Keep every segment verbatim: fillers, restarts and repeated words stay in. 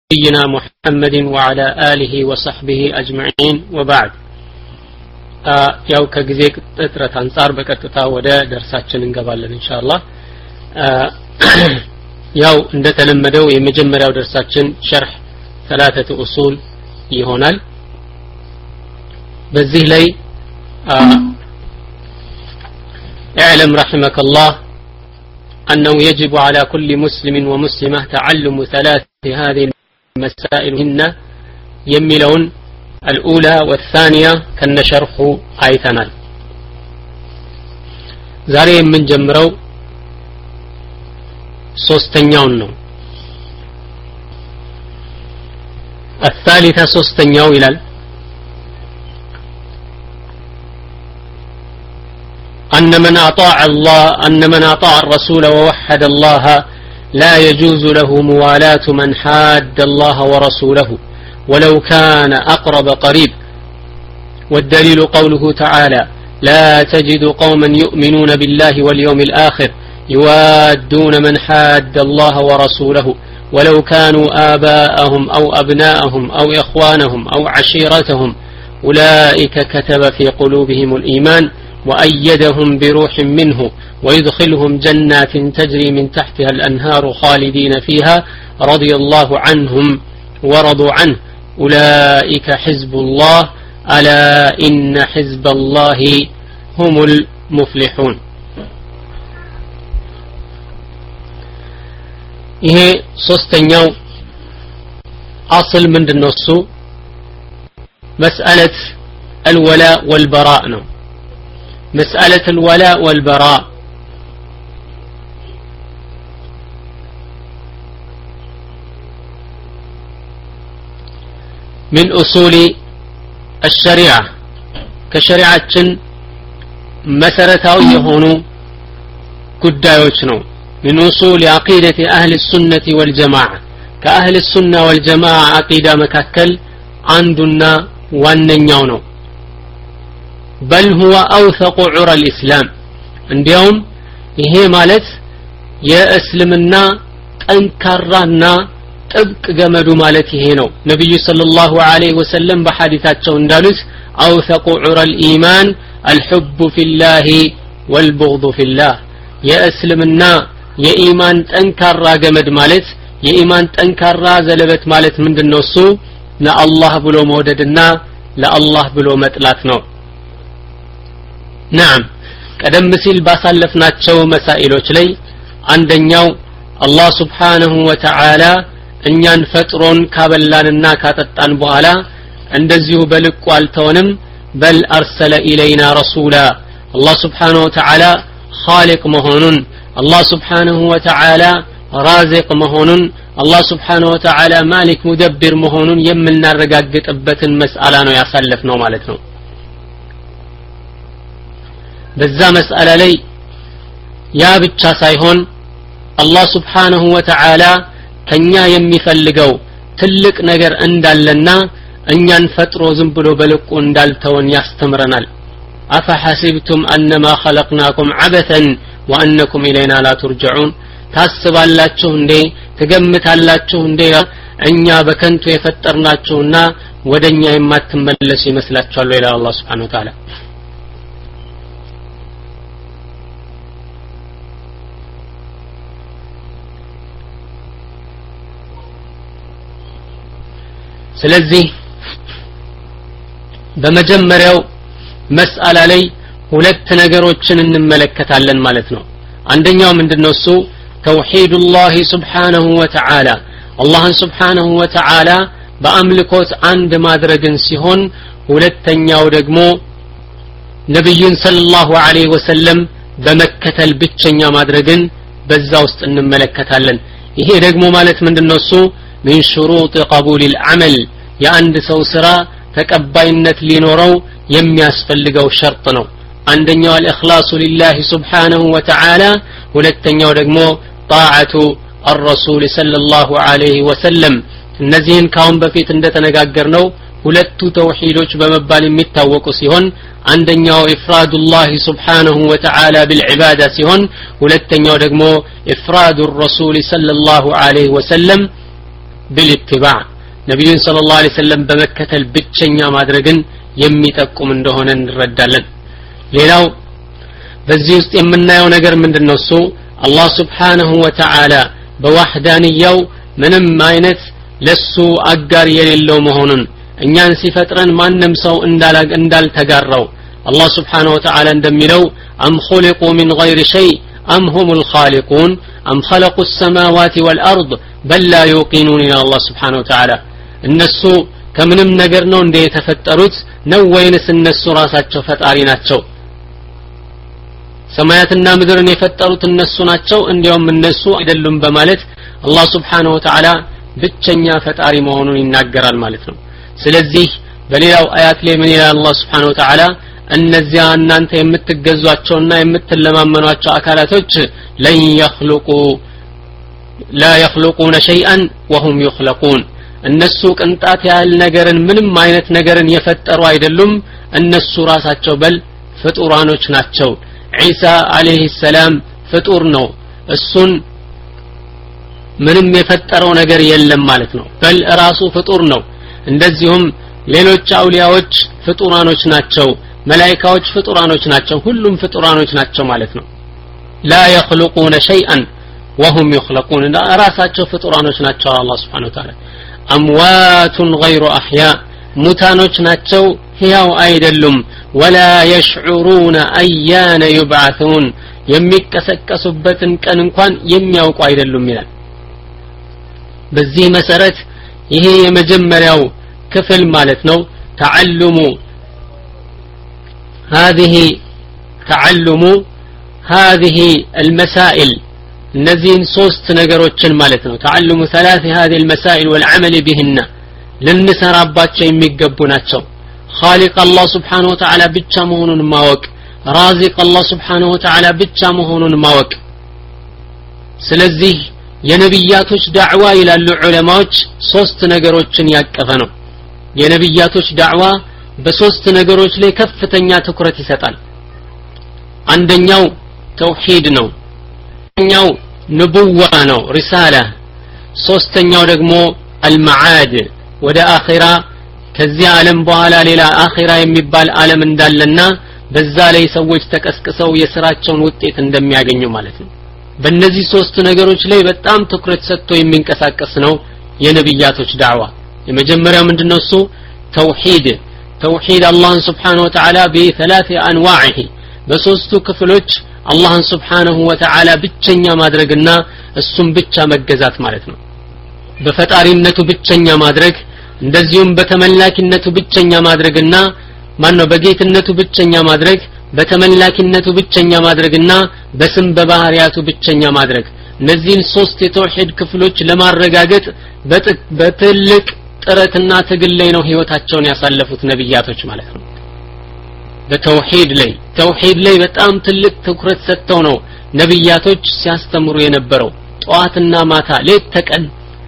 نبينا محمد وعلى آله وصحبه أجمعين وبعد ያው ከጊዜ ጥረት አንፃር በቀጥታ ወደ ደርሳችን እንገባለን ኢንሻአላህ ያው እንደተለመደው የመጀመሪያው ደርሳችን شرح ثلاثه اصول ይሆናል በዚህ ላይ اعلم رحمك الله أنه يجب على كل مسلم ومسلمة تعلم ثلاث هذه المسائل هن يميلون الأولى والثانية كان شرح آيتنا زاري من جمرو سوستنيون نو الثالثة سوستنيو إلى أن من أطاع الله أن من أطاع الرسول ووحد الله لا يجوز له موالاة من حاد الله ورسوله ولو كان أقرب قريب والدليل قوله تعالى لا تجد قوما يؤمنون بالله واليوم الآخر يوادون من حاد الله ورسوله ولو كانوا آباءهم أو أبناءهم أو إخوانهم أو عشيرتهم أولئك كتب في قلوبهم الإيمان وأيدهم بروح منه ويدخلهم جنات تجري من تحتها الأنهار خالدين فيها رضي الله عنهم ورضوا عنه أولئك حزب الله ألا إن حزب الله هم المفلحون إيه صوستنيو أصل من النص مسألة الولاء والبراء نو مسألة الولاء والبراء من أصول الشريعة كشريعة مسرتاو يهونو كدايوچنو من أصول عقيدة أهل السنة والجماعة كأهل السنة والجماعة عقيدة مكاكل عندنا واننيونو بل هو أوثق عرى الإسلام عندهم إيه مالت يا أسلمنا أنكرنا ጥብቅ ገመዱ ማለት ይሄ ነው ነብዩ ሰለላሁ ዐለይሂ ወሰለም በሐዲታቸው እንዳሉት አውثق عرى الإيمان الحب في الله والبغض في الله የእስልምና የኢማን ጠንካራ ገመድ ማለት የኢማን ጠንካራ ዘለበት ማለት ምንድነው እሱ ለአላህ ብሎ መውደድና ለአላህ ብሎ መጥላት ነው نعم ቀደም ሲል ባሳለፍናቸው መሳኢሎች ላይ አንደኛው አላህ Subhanahu Wa Ta'ala እኛን ፈጥሮን ካበላንና ካጠጣን በኋላ እንደዚሁ በልቁ አልተወንም በል አርሰለ ኢለይና ረሱላ አላህ Subhanahu Wa Ta'ala خالق መሆኑን አላህ Subhanahu Wa Ta'ala ራዚቅ መሆኑን አላህ Subhanahu Wa Ta'ala ማሊክ ሙደብር መሆኑን የምናረጋግጥበትን መስአላ ነው ያሳለፍነው ማለት ነው በዛ መስአላ ላይ ያ ብቻ ሳይሆን አላህ Subhanahu Wa Ta'ala ከኛ የሚፈልገው ትልቅ ነገር እንዳለና እኛን ፈጥሮ ዝም ብሎ በልቁ እንዳልተወን ያስተምረናል አፈሐሲብቱም أنما خلقناكم عبثا وأنكم إلينا لا ترجعون ታስባላችሁ እንዴ ተገምታላችሁ እንዴ እኛ በከንቱ የፈጠርናችሁና ወደኛ የማትመለሱ ይመስላችኋል ይላል አላህ Subhanahu Wa Ta'ala ስለዚህ በመጀመሪያው መስአላ ላይ ሁለት ነገሮችን እንመለከታለን ማለት ነው አንደኛው ምንድነው እሱ ተውሂዱላህ Subhanahu Wa Ta'ala አላህን Subhanahu Wa Ta'ala በአምልኮት አንድ ማድረግን ሲሆን ሁለተኛው ደግሞ ነብዩን ሰለላሁ ዐለይሂ ወሰለም በመከተል ብቸኛ ማድረግን በዛ ውስጥ እንመለከታለን ይሄ ደግሞ ማለት ምንድነው እሱ من شروط قبول العمل የአንድ ሰው ስራ ተቀባይነት ሊኖረው የሚያስፈልገው ሸርጥ ነው አንደኛው الإخلاص لله سبحانه وتعالى ሁለተኛው ደግሞ طاعة الرسول صلى الله عليه وسلم እነዚህን ካሁን በፊት እንደተነጋገርነው ሁለቱ ተውሂዶች በመባል የሚታወቁ ሲሆን አንደኛው ኢፍራዱላህ Subhanahu Wa Ta'ala بالعبادة ሲሆን ሁለተኛው ደግሞ ኢፍራዱ الرسول صلى الله عليه وسلم بالاتباع ነብዩን ሰለላሁ ዐለይሂ ወሰለም በመከተል ብቸኛ ማድረግን የሚጠቁም እንደሆነ እንረዳለን ሌላው በዚህ ውስጥ የምናየው ነገር ምንድነው እሱ አላህ Subhanahu Wa Ta'ala በዋህዳንያው ምንም አይነት ለሱ አጋር የሌለው መሆኑን እኛን ሲፈጥረን ማንንም ሰው እንዳላግ እንዳልተጋራው አላህ Subhanahu Wa Ta'ala እንደሚለው አም خلقوا من غير شيء أم هم الخالقون أم خلقوا السماوات والأرض بل لا يوقنون إلى الله سبحانه وتعالى الناس كمنم ነገር ነው እንደ የተፈጠሩት ነው ወይንስ እነሱ ራሳቸው ፈጣሪ ናቸው ሰማያትና ምድርን የፈጠሩት እነሱ ናቸው እንዲያውም እነሱ አይደሉም በማለት አላህ Subhanahu Wa Ta'ala ብቸኛ ፈጣሪ መሆኑን ይናገራል ማለት ነው ስለዚህ በሌላው አያት ላይ ምን ይላል አላህ Subhanahu Wa Ta'ala እነዚያ እናንተ የምትገዟቸውና የምትለማመኗቸው አካላቶች ለን يخلقوا لا يخلقون شيئا وهم يخلقون እነሱ ቅንጣት ያህል ነገርን ምንም አይነት ነገርን የፈጠሩ አይደሉም እነሱ ራሳቸው በል ፍጡራኖች ናቸው ኢሳ አለይሂ ሰላም ፍጡር ነው እሱን ምንም የፈጠረው ነገር የለም ማለት ነው በል ራሱ ፍጡር ነው እንደዚሁም ሌሎች አውሊያዎች ፍጡራኖች ናቸው መላእክቶች ፍጡራኖች ናቸው ሁሉም ፍጡራኖች ናቸው ማለት ነው لا يخلقون شيئا وهم يخلقون ራሳቸው ፍጡራኖች ናቸው አላህ Subhanahu Wa Ta'ala اموات غير احياء ሙታኖች ናቸው ሕያው አይደሉም ولا يشعرون ايان يبعثون የሚቀሰቀሱበትን ቀን እንኳን የሚያውቁ አይደሉም ይላል በዚህ መሰረት ይሄ የመጀመሪያው ክፍል ማለት ነው ተዓልሙ هذه تعلم هذه المسائل እነዚህን ሶስት ነገሮችን ማለት ነው تعلم ثلاث هذه المسائل والعمل بهن ልንሰራባቸው የሚገቡ ናቸው خالق الله سبحانه وتعالى ብቻ መሆኑን ማወቅ رازق الله سبحانه وتعالى ብቻ መሆኑን ማወቅ ስለዚህ የነብያቶች ዳዕዋ ይላሉ ዑለማዎች ሶስት ነገሮችን ያቀፈ ነው የነብያቶች ዳዕዋ በሶስት ነገሮች ላይ ከፍተኛ ትኩረት ይሰጣል አንደኛው ተውሂድ ነው አንደኛው ንቡዋ ነው ሪሳላ ሶስተኛው ደግሞ አልማዓድ ወደ አኺራ ከዚህ ዓለም በኋላ ሌላ አኺራ የሚባል ዓለም እንዳለና በዛ ላይ ሰዎች ተቀስቅሰው የሥራቸውን ውጤት እንደሚያገኙ ማለት ነው በእነዚህ ሶስት ነገሮች ላይ በጣም ትኩረት ሰጥቶ የሚንቀሳቀስ ነው የነብያቶች ዳዕዋ የመጀመሪያው ምንድነው እሱ ተውሂድ توحيد الله سبحانه وتعالى بثلاث انواعه በሶስቱ ክፍሎች الله سبحانه وتعالى ብቸኛ ማድረግና እሱም ብቻ መገዛት ማለት ነው በፈጣሪነቱ ብቸኛ ማድረግ እንደዚሁም በተመላኪነቱ ብቸኛ ማድረግና ማን ነው በጌትነቱ ብቸኛ ማድረግ በተመላኪነቱ ብቸኛ ማድረግና በስም በባህሪያቱ ብቸኛ ማድረግ እነዚህን ሶስት የተውሂድ ክፍሎች ለማረጋገጥ በትልቅ ጥረትና ትግል ላይ ነው ህይወታቸውን ያሳለፉት ነብያቶች ማለት ነው በተውሂድ ላይ ተውሂድ ላይ በጣም ትልቅ ትኩረት ሰጥተው ነው ነብያቶች ሲያስተምሩ የነበረው ጧትና ማታ ሌት ተቀን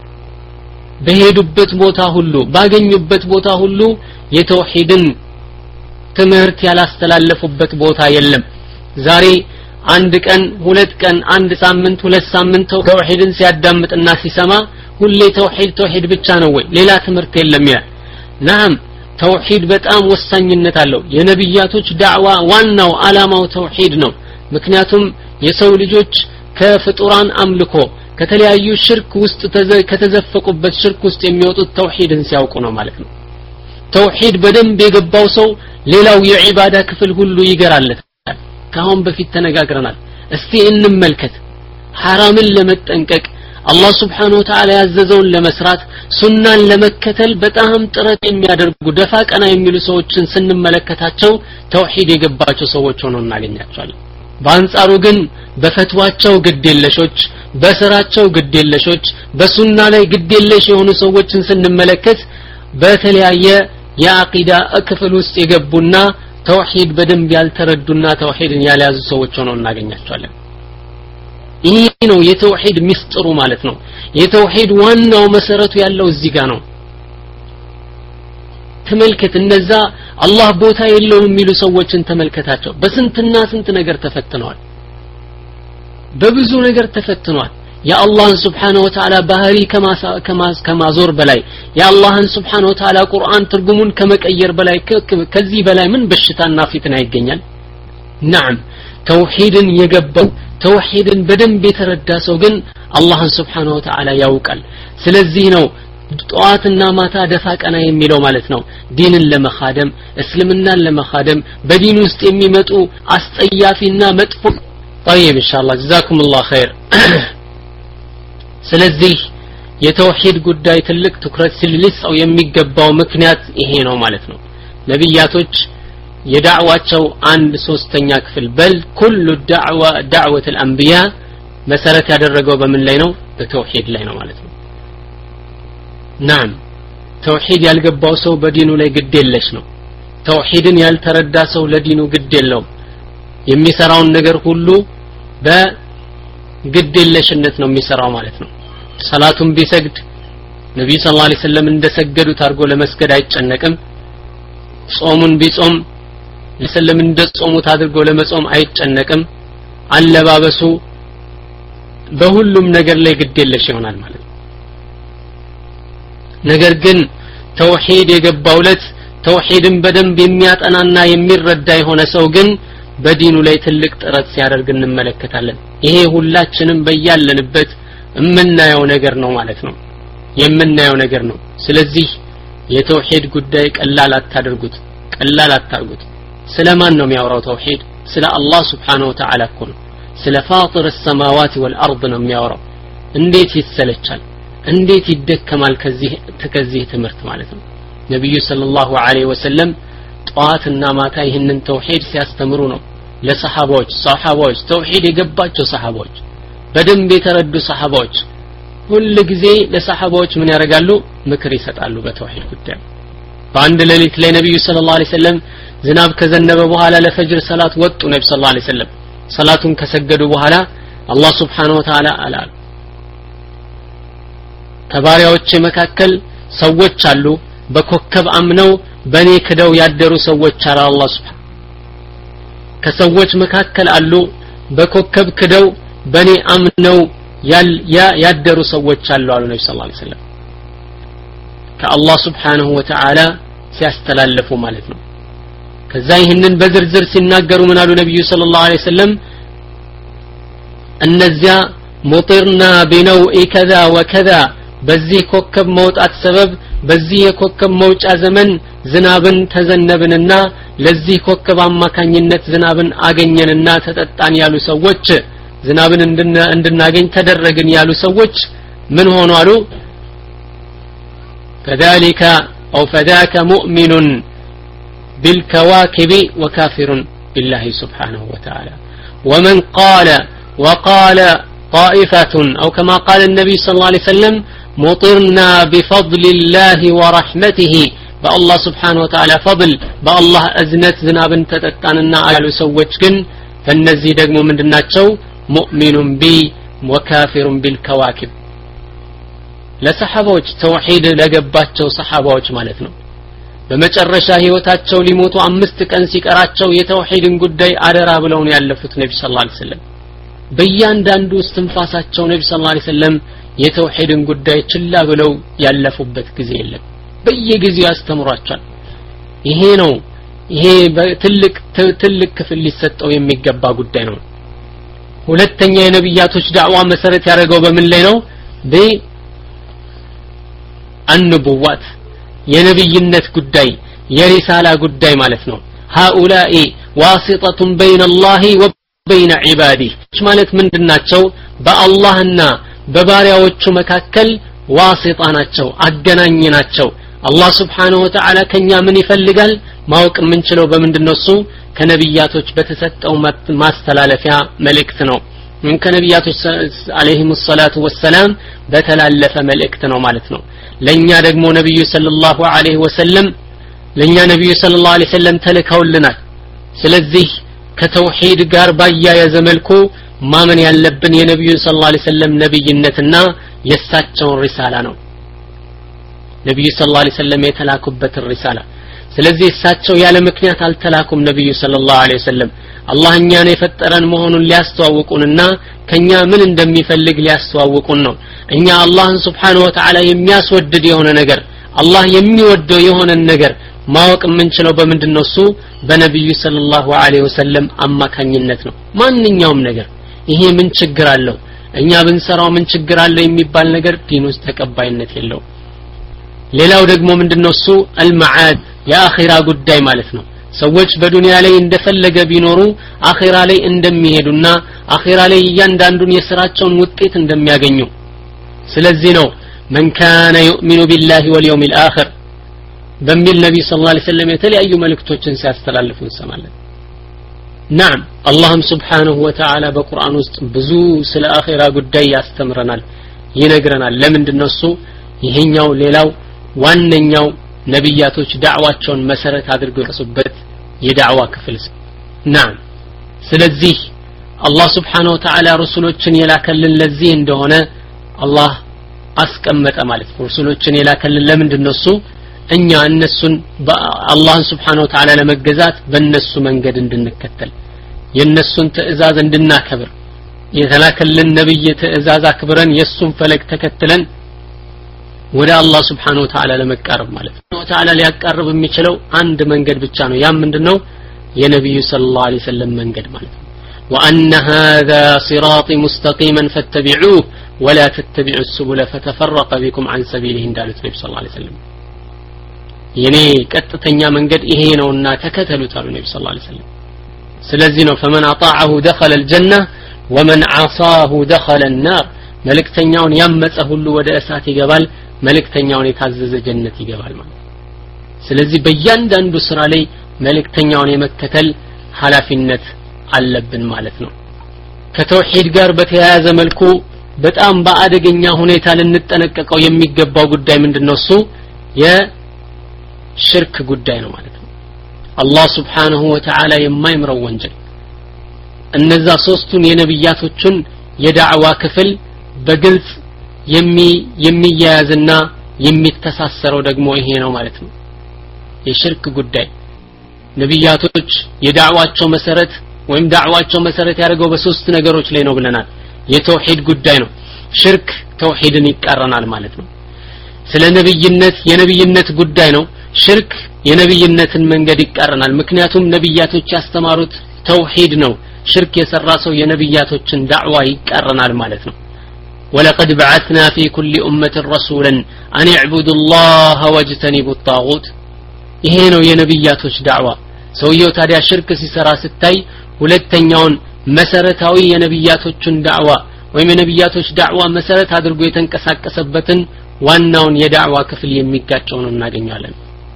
በሄዱበት ቦታ ሁሉ ባገኙበት ቦታ ሁሉ የተውሂድን ትምህርት ያላስተላለፉበት ቦታ የለም ዛሬ አንድ ቀን ሁለት ቀን አንድ ሳምንት ሁለት ሳምንት ተውሂድን ሲያዳምጥና ሲሰማ ሁሌ ተውሂድ ተውሂድ ብቻ ነው ወይ ሌላ ትምህርት የለም ይላል نعم ተውሂድ በጣም ወሳኝነት አለው የነብያቶች ዳዕዋ ዋናው አላማው ተውሂድ ነው ምክንያቱም የሰው ልጆች ከፍጡራን አምልኮ ከተለያዩ ሽርክ ውስጥ ከተዘፈቁበት ሽርክ ውስጥ የሚወጡት ተውሂድን ሲያውቁ ነው ማለት ነው ተውሂድ በደንብ የገባው ሰው ሌላው የዒባዳ ክፍል ሁሉ ይገራለታል ካሁን በፊት ተነጋግረናል እስቲ እንመልከት ሐራምን ለመጠንቀቅ አላህ Subhanahu Wa Ta'ala ያዘዘውን ለመስራት ሱናን ለመከተል በጣም ጥረት የሚያደርጉ ደፋ ቀና የሚሉ ሰዎችን ስንመለከታቸው ተውሂድ የገባቸው ሰዎች ሆነው እናገኛቸዋለን በአንጻሩ ግን በፈትዋቸው ግዴለሾች በስራቸው ግዴለሾች በሱና ላይ ግዴለሽ የሆኑ ሰዎችን ስንመለከት በተለያየ የአቂዳ ክፍል ውስጥ የገቡና ተውሂድ በደንብ ያልተረዱና ተውሂድን ያልያዙ ሰዎች ሆነው እናገኛቸዋለን ይሄ ነው የተውሂድ ምስጢሩ ማለት ነው የተውሂድ ዋናው መሰረቱ ያለው እዚህ ጋር ነው ተመልከት እነዛ አላህ ቦታ የለውም የሚሉ ሰዎችን ተመልከታቸው በስንትና ስንት ነገር ተፈትነዋል በብዙ ነገር ተፈትነዋል يا الله سبحانه وتعالى ባህሪ ከማዞር በላይ يا الله سبحانه وتعالى ቁርአን ትርጉሙን ከመቀየር በላይ ከዚህ በላይ ምን በሽታና ፊትና ይገኛል نعم ተውሂድን የገባው ተውሂድን በደንብ የተረዳ ሰው ግን አላህን Subhanahu Wa Ta'ala ያውቃል ስለዚህ ነው ጧትና ማታ ደፋ ቀና የሚለው ማለት ነው ዲንን ለመኻደም እስልምናን ለመኻደም በዲን ውስጥ የሚመጡ አስጠያፊና መጥፎ طيب ان شاء الله جزاكم الله خير ስለዚህ የተውሂድ ጉዳይ ትልቅ ትኩረት ሲልልሰው የሚገባው ምክንያት ይሄ ነው ማለት ነው ነብያቶች የዳዕዋቸው አንድ ሶስተኛ ክፍል በል ኩሉ ዳዕዋ ዳዕወት الانبياء መሰረት ያደረገው በምን ላይ ነው በተውሂድ ላይ ነው ማለት ነው نعم ተውሂድ ያልገባው ሰው በዲኑ ላይ ግድ የለሽ ነው ተውሂድን ያልተረዳ ሰው ለዲኑ ግድ የለውም የሚሰራውን ነገር ሁሉ በግድ የለሽነት ነው የሚሰራው ማለት ነው ሰላቱን ቢሰግድ ነብዩ ሰለላሁ ዐለይሂ ወሰለም እንደሰገዱት አድርጎ ለመስገድ አይጨነቅም ጾሙን ቢጾም ለሰለም እንደጾሙት አድርጎ ለመጾም አይጨነቅም አለባበሱ በሁሉም ነገር ላይ ግድ የለሽ ይሆናል ማለት ነው ነገር ግን ተውሂድ የገባውለት ተውሂድን በደንብ የሚያጠናና የሚረዳ የሆነ ሰው ግን በዲኑ ላይ ትልቅ ጥረት ሲያደርግ እንመለከታለን ይሄ ሁላችንም በያለንበት የምናየው ነገር ነው ማለት ነው የምናየው ነገር ነው ስለዚህ የተውሂድ ጉዳይ ቀላል አታድርጉት ቀላል አታርጉት ስለማን ነው የሚያወራው ተውሂድ ስለ አላህ Subhanahu Wa Ta'ala እኮ ነው ስለ ፋጢር السماوات والارض ነው የሚያወራው እንዴት ይሰለቻል እንዴት ይደከማል ከዚህ ተከዚህ ትምህርት ማለት ነው ነብዩ ሰለላሁ ዐለይሂ ወሰለም ጧትና ማታ ይህንን ተውሂድ ሲያስተምሩ ነው ለሰሃባዎች ሰሃባዎች ተውሂድ የገባቸው ሰሃባዎች በደንብ የተረዱ ሰሃባዎች ሁሉ ጊዜ ለሰሃባዎች ምን ያደርጋሉ ምክር ይሰጣሉ በተውሂድ ጉዳይ በአንድ ሌሊት ላይ ነብዩ ሰለላሁ ዐለይሂ ወሰለም ዝናብ ከዘነበ በኋላ ለፈጅር ሰላት ወጡ ነብዩ ሰለላሁ ዐለይሂ ወሰለም ሰላቱን ከሰገዱ በኋላ አላህ Subhanahu Wa Ta'ala አላል ተባሪያዎች መካከል ሰዎች አሉ በኮከብ አምነው በኔ ክደው ያደሩ ሰዎች አለ አላህ Subhanahu ከሰዎች መካከል አሉ በኮከብ ክደው በኔ አምነው ያደሩ ሰዎች አሉ አሉ ነብዩ ሰለላሁ ዐለይሂ ወሰለም ከአላህ Subhanahu Wa Ta'ala ሲያስተላልፉ ማለት ነው ከዛ ይህንን በዝርዝር ሲናገሩ ምን አሉ ነብዩ ሰለላሁ ዐለይሂ ወሰለም እነዚያ ሙጢርና ቢነውኢ ከዛ ወከዛ በዚህ ኮከብ መውጣት ሰበብ በዚህ የኮከብ መውጫ ዘመን ዝናብን ተዘነብንና ለዚህ ኮከብ አማካኝነት ዝናብን አገኘንና ተጠጣን ያሉ ሰዎች ዝናብን እንድናገኝ ተደረግን ያሉ ሰዎች ምን ሆኑ አሉ كذلك أو فذاك مؤمن بالكواكب وكافر بالله سبحانه وتعالى ومن قال وقال طائفة أو كما قال النبي صلى الله عليه وسلم مطرنا بفضل الله ورحمته بالله سبحانه وتعالى فضل بالله أزنت ذناب تتتاننا على سوج جن فالنزي دقمو من دناتشو مؤمن بي وكافر بالكواكب ለሰሃባዎች ተውሂድ ለገባቸው ሰሃባዎች ማለት ነው በመጨረሻ ህይወታቸው ሊሞቱ አምስት ቀን ሲቀራቸው የተውሂድን ጉዳይ አደራ ብለው ነው ያለፉት ነብዩ ሰለላሁ ዐለይሂ ወሰለም በእያንዳንዱ እስትንፋሳቸው ነብዩ ሰለላሁ ዐለይሂ ወሰለም የተውሂድን ጉዳይ ችላ ብለው ያለፉበት ጊዜ የለም በየጊዜው ያስተምሯቸዋል ይሄ ነው ይሄ ትልቅ ትልቅ ክፍል ሊሰጠው የሚገባ ጉዳይ ነው ሁለተኛ የነብያቶች ዳዕዋ መሰረት ያደረገው በምን ላይ ነው በ النبوات የነብይነት ጉዳይ የሪሳላ ጉዳይ ማለት ነው هؤلاء واسطة بين الله وبين عباده ማለት ምንድናቸው በአላህና በባሪያዎቹ መካከል ዋሲጣ ናቸው አገናኝ ናቸው አላህ Subhanahu Wa Ta'ala ከኛ ምን ይፈልጋል ማወቅ የምንችለው በምንድነው እሱ ከነብያቶች በተሰጠው ማስተላለፊያ መልእክት ነው ምን ከነብያቶች አለይሂም ሰላቱ ወሰላም በተላለፈ መልእክት ነው ማለት ነው ለኛ ደግሞ ነብዩ ሰለላሁ ዐለይሂ ወሰለም ለኛ ነብዩ ሰለላሁ ዐለይሂ ወሰለም ተልከውልናል ስለዚህ ከተውሂድ ጋር ባያያዘ መልኩ ማመን ያለብን የነብዩ ሰለላሁ ዐለይሂ ወሰለም ነብይነትና የሳቸውን ሪሳላ ነው ነብዩ ሰለላሁ ዐለይሂ ወሰለም የተላኩበት ሪሳላ ስለዚህ እሳቸው ያለ ምክንያት አልተላኩም ነብዩ ሰለላሁ ዐለይሂ ወሰለም አላህ እኛን የፈጠረን መሆኑን ሊያስተዋውቁንና ከኛ ምን እንደሚፈልግ ሊያስተዋውቁን ነው እኛ አላህን Subhanahu Wa Ta'ala የሚያስወድድ የሆነ ነገር አላህ የሚወደው የሆነ ነገር ማወቅ የምንችለው በመንድነው እሱ በነብዩ ሰለላሁ ዐለይሂ ወሰለም አማካኝነት ነው ማንኛውም ነገር ይሄ ምን ችግር አለው እኛ ብንሰራው ምን ችግር አለው የሚባል ነገር ዲን ውስጥ ተቀባይነት የለውም ሌላው ደግሞ ምንድነው እሱ አልማዓድ የአኺራ ጉዳይ ማለት ነው ሰዎች በዱንያ ላይ እንደፈለገ ቢኖሩ አኺራ ላይ እንደሚሄዱና አኺራ ላይ እያንዳንዱን የሥራቸውን ውጤት እንደሚያገኙ ስለዚህ ነው من كان يؤمن بالله واليوم الآخر በሚል ነብዩ ሰለላሁ ዐለይሂ ወሰለም የተለያዩ መልእክቶችን ሲያስተላልፉ እንሰማለን نعم الله سبحانه وتعالى በቁርአን ውስጥ ብዙ ስለ አኺራ ጉዳይ ያስተምረናል ይነግረናል ለምንድነው እሱ ይሄኛው ሌላው ዋነኛው ነብያቶች ዳዕዋቸውን መሰረት አድርገው የቀሱበት የዳዕዋ ክፍል نعم ስለዚህ አላህ Subhanahu Wa Ta'ala ረሱሎችን የላከልን ለዚህ እንደሆነ አላህ አስቀመጠ ማለት ነው ረሱሎችን የላከልን ለምንድነው እሱ እኛ እነሱን አላህን Subhanahu Wa Ta'ala ለመገዛት በእነሱ መንገድ እንድንከተል የነሱን ትእዛዝ እንድናከብር የተላከልን ነብይ ትእዛዝ አክብረን የሱን ፈለግ ተከትለን ወደ አላህ Subhanahu Wa Ta'ala ለመቃረብ ማለት ነው ተዓላ ሊያቃርብ የሚችለው አንድ መንገድ ብቻ ነው ያ ምንድነው የነብዩ ሰለላሁ ዐለይሂ ወሰለም መንገድ ማለት ነው وان هذا صراطي مستقيما فاتبعوه ولا تتبعوا السبل فتفرق بكم عن سبيله እንዳሉት ነብዩ ሰለላሁ ዐለይሂ ወሰለም የኔ ቀጥተኛ መንገድ ይሄ ነውና ተከተሉት አሉ ነብዩ ሰለላሁ ዐለይሂ ወሰለም ስለዚህ ነው فمن اطاعه دخل الجنه ومن عصاه دخل النار መልእክተኛውን ያመፀ ሁሉ ወደ እሳት ይገባል መልእክተኛውን የታዘዘ ጀነት ይገባል ማለት ስለዚህ በእያንዳንዱ ስራ ላይ መልእክተኛውን የመከተል ኃላፊነት አለብን ማለት ነው ከተውሂድ ጋር በተያያዘ መልኩ በጣም በአደገኛ ሁኔታ ልንጠነቀቀው የሚገባው ጉዳይ ምንድነው እሱ የሽርክ ጉዳይ ነው ማለት ነው አላህ Subhanahu Wa Ta'ala የማይምረው ወንጀል እነዛ ሶስቱን የነብያቶችን የዳዕዋ ክፍል በግልጽ የሚ የሚያያዝና የሚተሳሰረው ደግሞ ይሄ ነው ማለት ነው የሽርክ ጉዳይ ነብያቶች የዳዕዋቸው መሰረት ወይም ዳዕዋቸው መሰረት ያደረገው በሶስት ነገሮች ላይ ነው ብለናል የተውሂድ ጉዳይ ነው ሽርክ ተውሂድን ይቃረናል ማለት ነው ስለ ነብይነት የነብይነት ጉዳይ ነው ሽርክ የነብይነትን መንገድ ይቃረናል ምክንያቱም ነብያቶች ያስተማሩት ተውሂድ ነው ሽርክ የሰራ ሰው የነብያቶችን ዳዕዋ ይቃረናል ማለት ነው ولقد بعثنا في كل أمة رسولا أن اعبدوا الله واجتنبوا الطاغوت ይሄ ነው የነብያቶች ዳዕዋ ሰውየው ታዲያ ሽርክ ሲሰራ ስታይ ሁለተኛውን መሰረታዊ የነብያቶችን ዳዕዋ ወይም የነብያቶች ዳዕዋ መሰረት አድርጎ የተንቀሳቀሰበትን ዋናውን የዳዕዋ ክፍል የሚጋጨው ነው እናገኛለን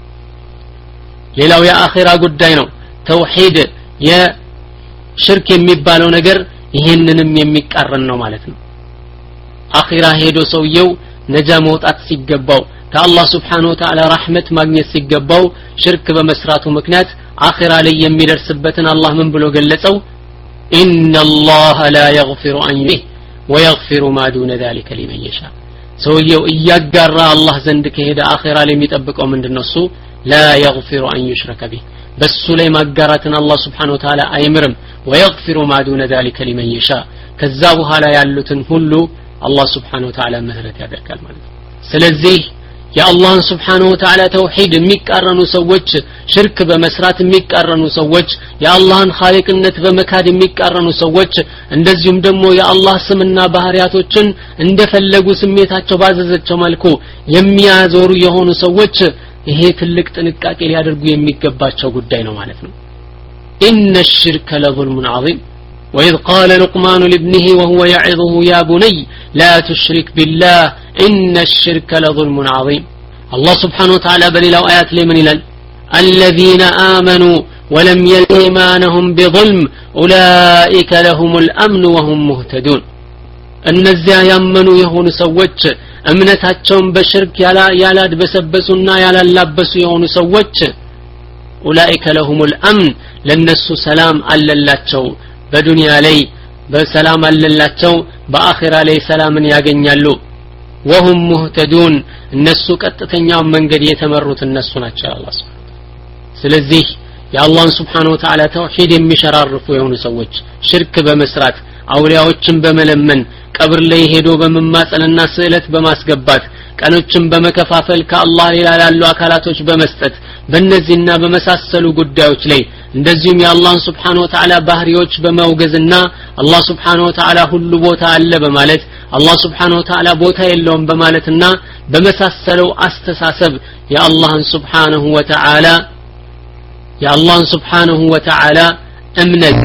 ሌላው የአኺራ ጉዳይ ነው ተውሂድ የሽርክ የሚባለው ነገር ይሄንንም የሚቃረን ነው ማለት ነው አኺራ ሄዶ ሰውየው ነጃ መውጣት ሲገባው ከአላህ Subhanahu Wa Ta'ala ረህመት ማግኘት ሲገባው ሽርክ በመስራቱ ምክንያት አኺራ ላይ የሚደርስበትን አላህ ምን ብሎ ገለጸው ኢነላህ ላ يغفر أن يشرك ويغفر ما دون ذلك لمن يشاء ሰውየው እያጋራ አላህ ዘንድ ከሄደ አኺራ ላይ የሚጠብቀው ምንድነው እሱ لا يغفر أن يشرك به በሱ ላይ ማጋራትን አላህ Subhanahu Wa Ta'ala አይምርም ويغفر ما دون ذلك لمن يشاء ከዛ በኋላ ያሉትን ሁሉ አላህ Subhanahu Wa Ta'ala ምህረት ያደርጋል ማለት ነው ስለዚህ የአላህን Subhanahu Wa Ta'ala ተውሂድ የሚቃረኑ ሰዎች ሽርክ በመስራት የሚቃረኑ ሰዎች የአላህን ኻሊቅነት በመካድ የሚቃረኑ ሰዎች እንደዚሁም ደግሞ የአላህ ስምና ባህሪያቶችን እንደፈለጉ ስሜታቸው ባዘዘቸው መልኩ የሚያዞሩ የሆኑ ሰዎች ይሄ ትልቅ ጥንቃቄ ሊያደርጉ የሚገባቸው ጉዳይ ነው ማለት ነው ኢነ الشرك لظلم عظيم وإذ قال لقمان لابنه وهو يعظه يا بني لا تشرك بالله إن الشرك لظلم عظيم الله سبحانه وتعالى بليل آيات لمن إلال الذين آمنوا ولم يلقوا إيمانهم بظلم أولئك لهم الأمن وهم مهتدون النزع يمنوا يهون سوّج أمنتهم بشرك يلا يلا بسبسنا يلا لبسوا يهون سوّج أولئك لهم الأمن لنسو سلام ألا اللاتشو በዱንያ ላይ በሰላም አለላቸው በአኺራ ላይ ሰላምን ያገኛሉ وهم مهتدون እነሱ ቀጥተኛው መንገድ የተመሩት እነሱ ናቸው አላህ ስለዚህ የአላህን Subhanahu Wa Ta'ala ተውሂድ የሚሸራርፉ የሆኑ ሰዎች ሽርክ በመስራት አውሊያዎችን በመለመን ቀብር ላይ ሄዶ በመማጸንና ስዕለት በማስገባት ቀኖችን በመከፋፈል ከአላህ ሌላ ያሉ አካላቶች በመስጠት በእነዚህና በመሳሰሉ ጉዳዮች ላይ እንደዚሁም የአላህን Subhanahu Wa Ta'ala ባህሪዎች በመውገዝና አላህ Subhanahu Wa Ta'ala ሁሉ ቦታ አለ በማለት አላህ Subhanahu Wa Ta'ala ቦታ የለውም በማለትና በመሳሰለው አስተሳሰብ የአላህን Subhanahu Wa Ta'ala የአላህን Subhanahu Wa Ta'ala እምነት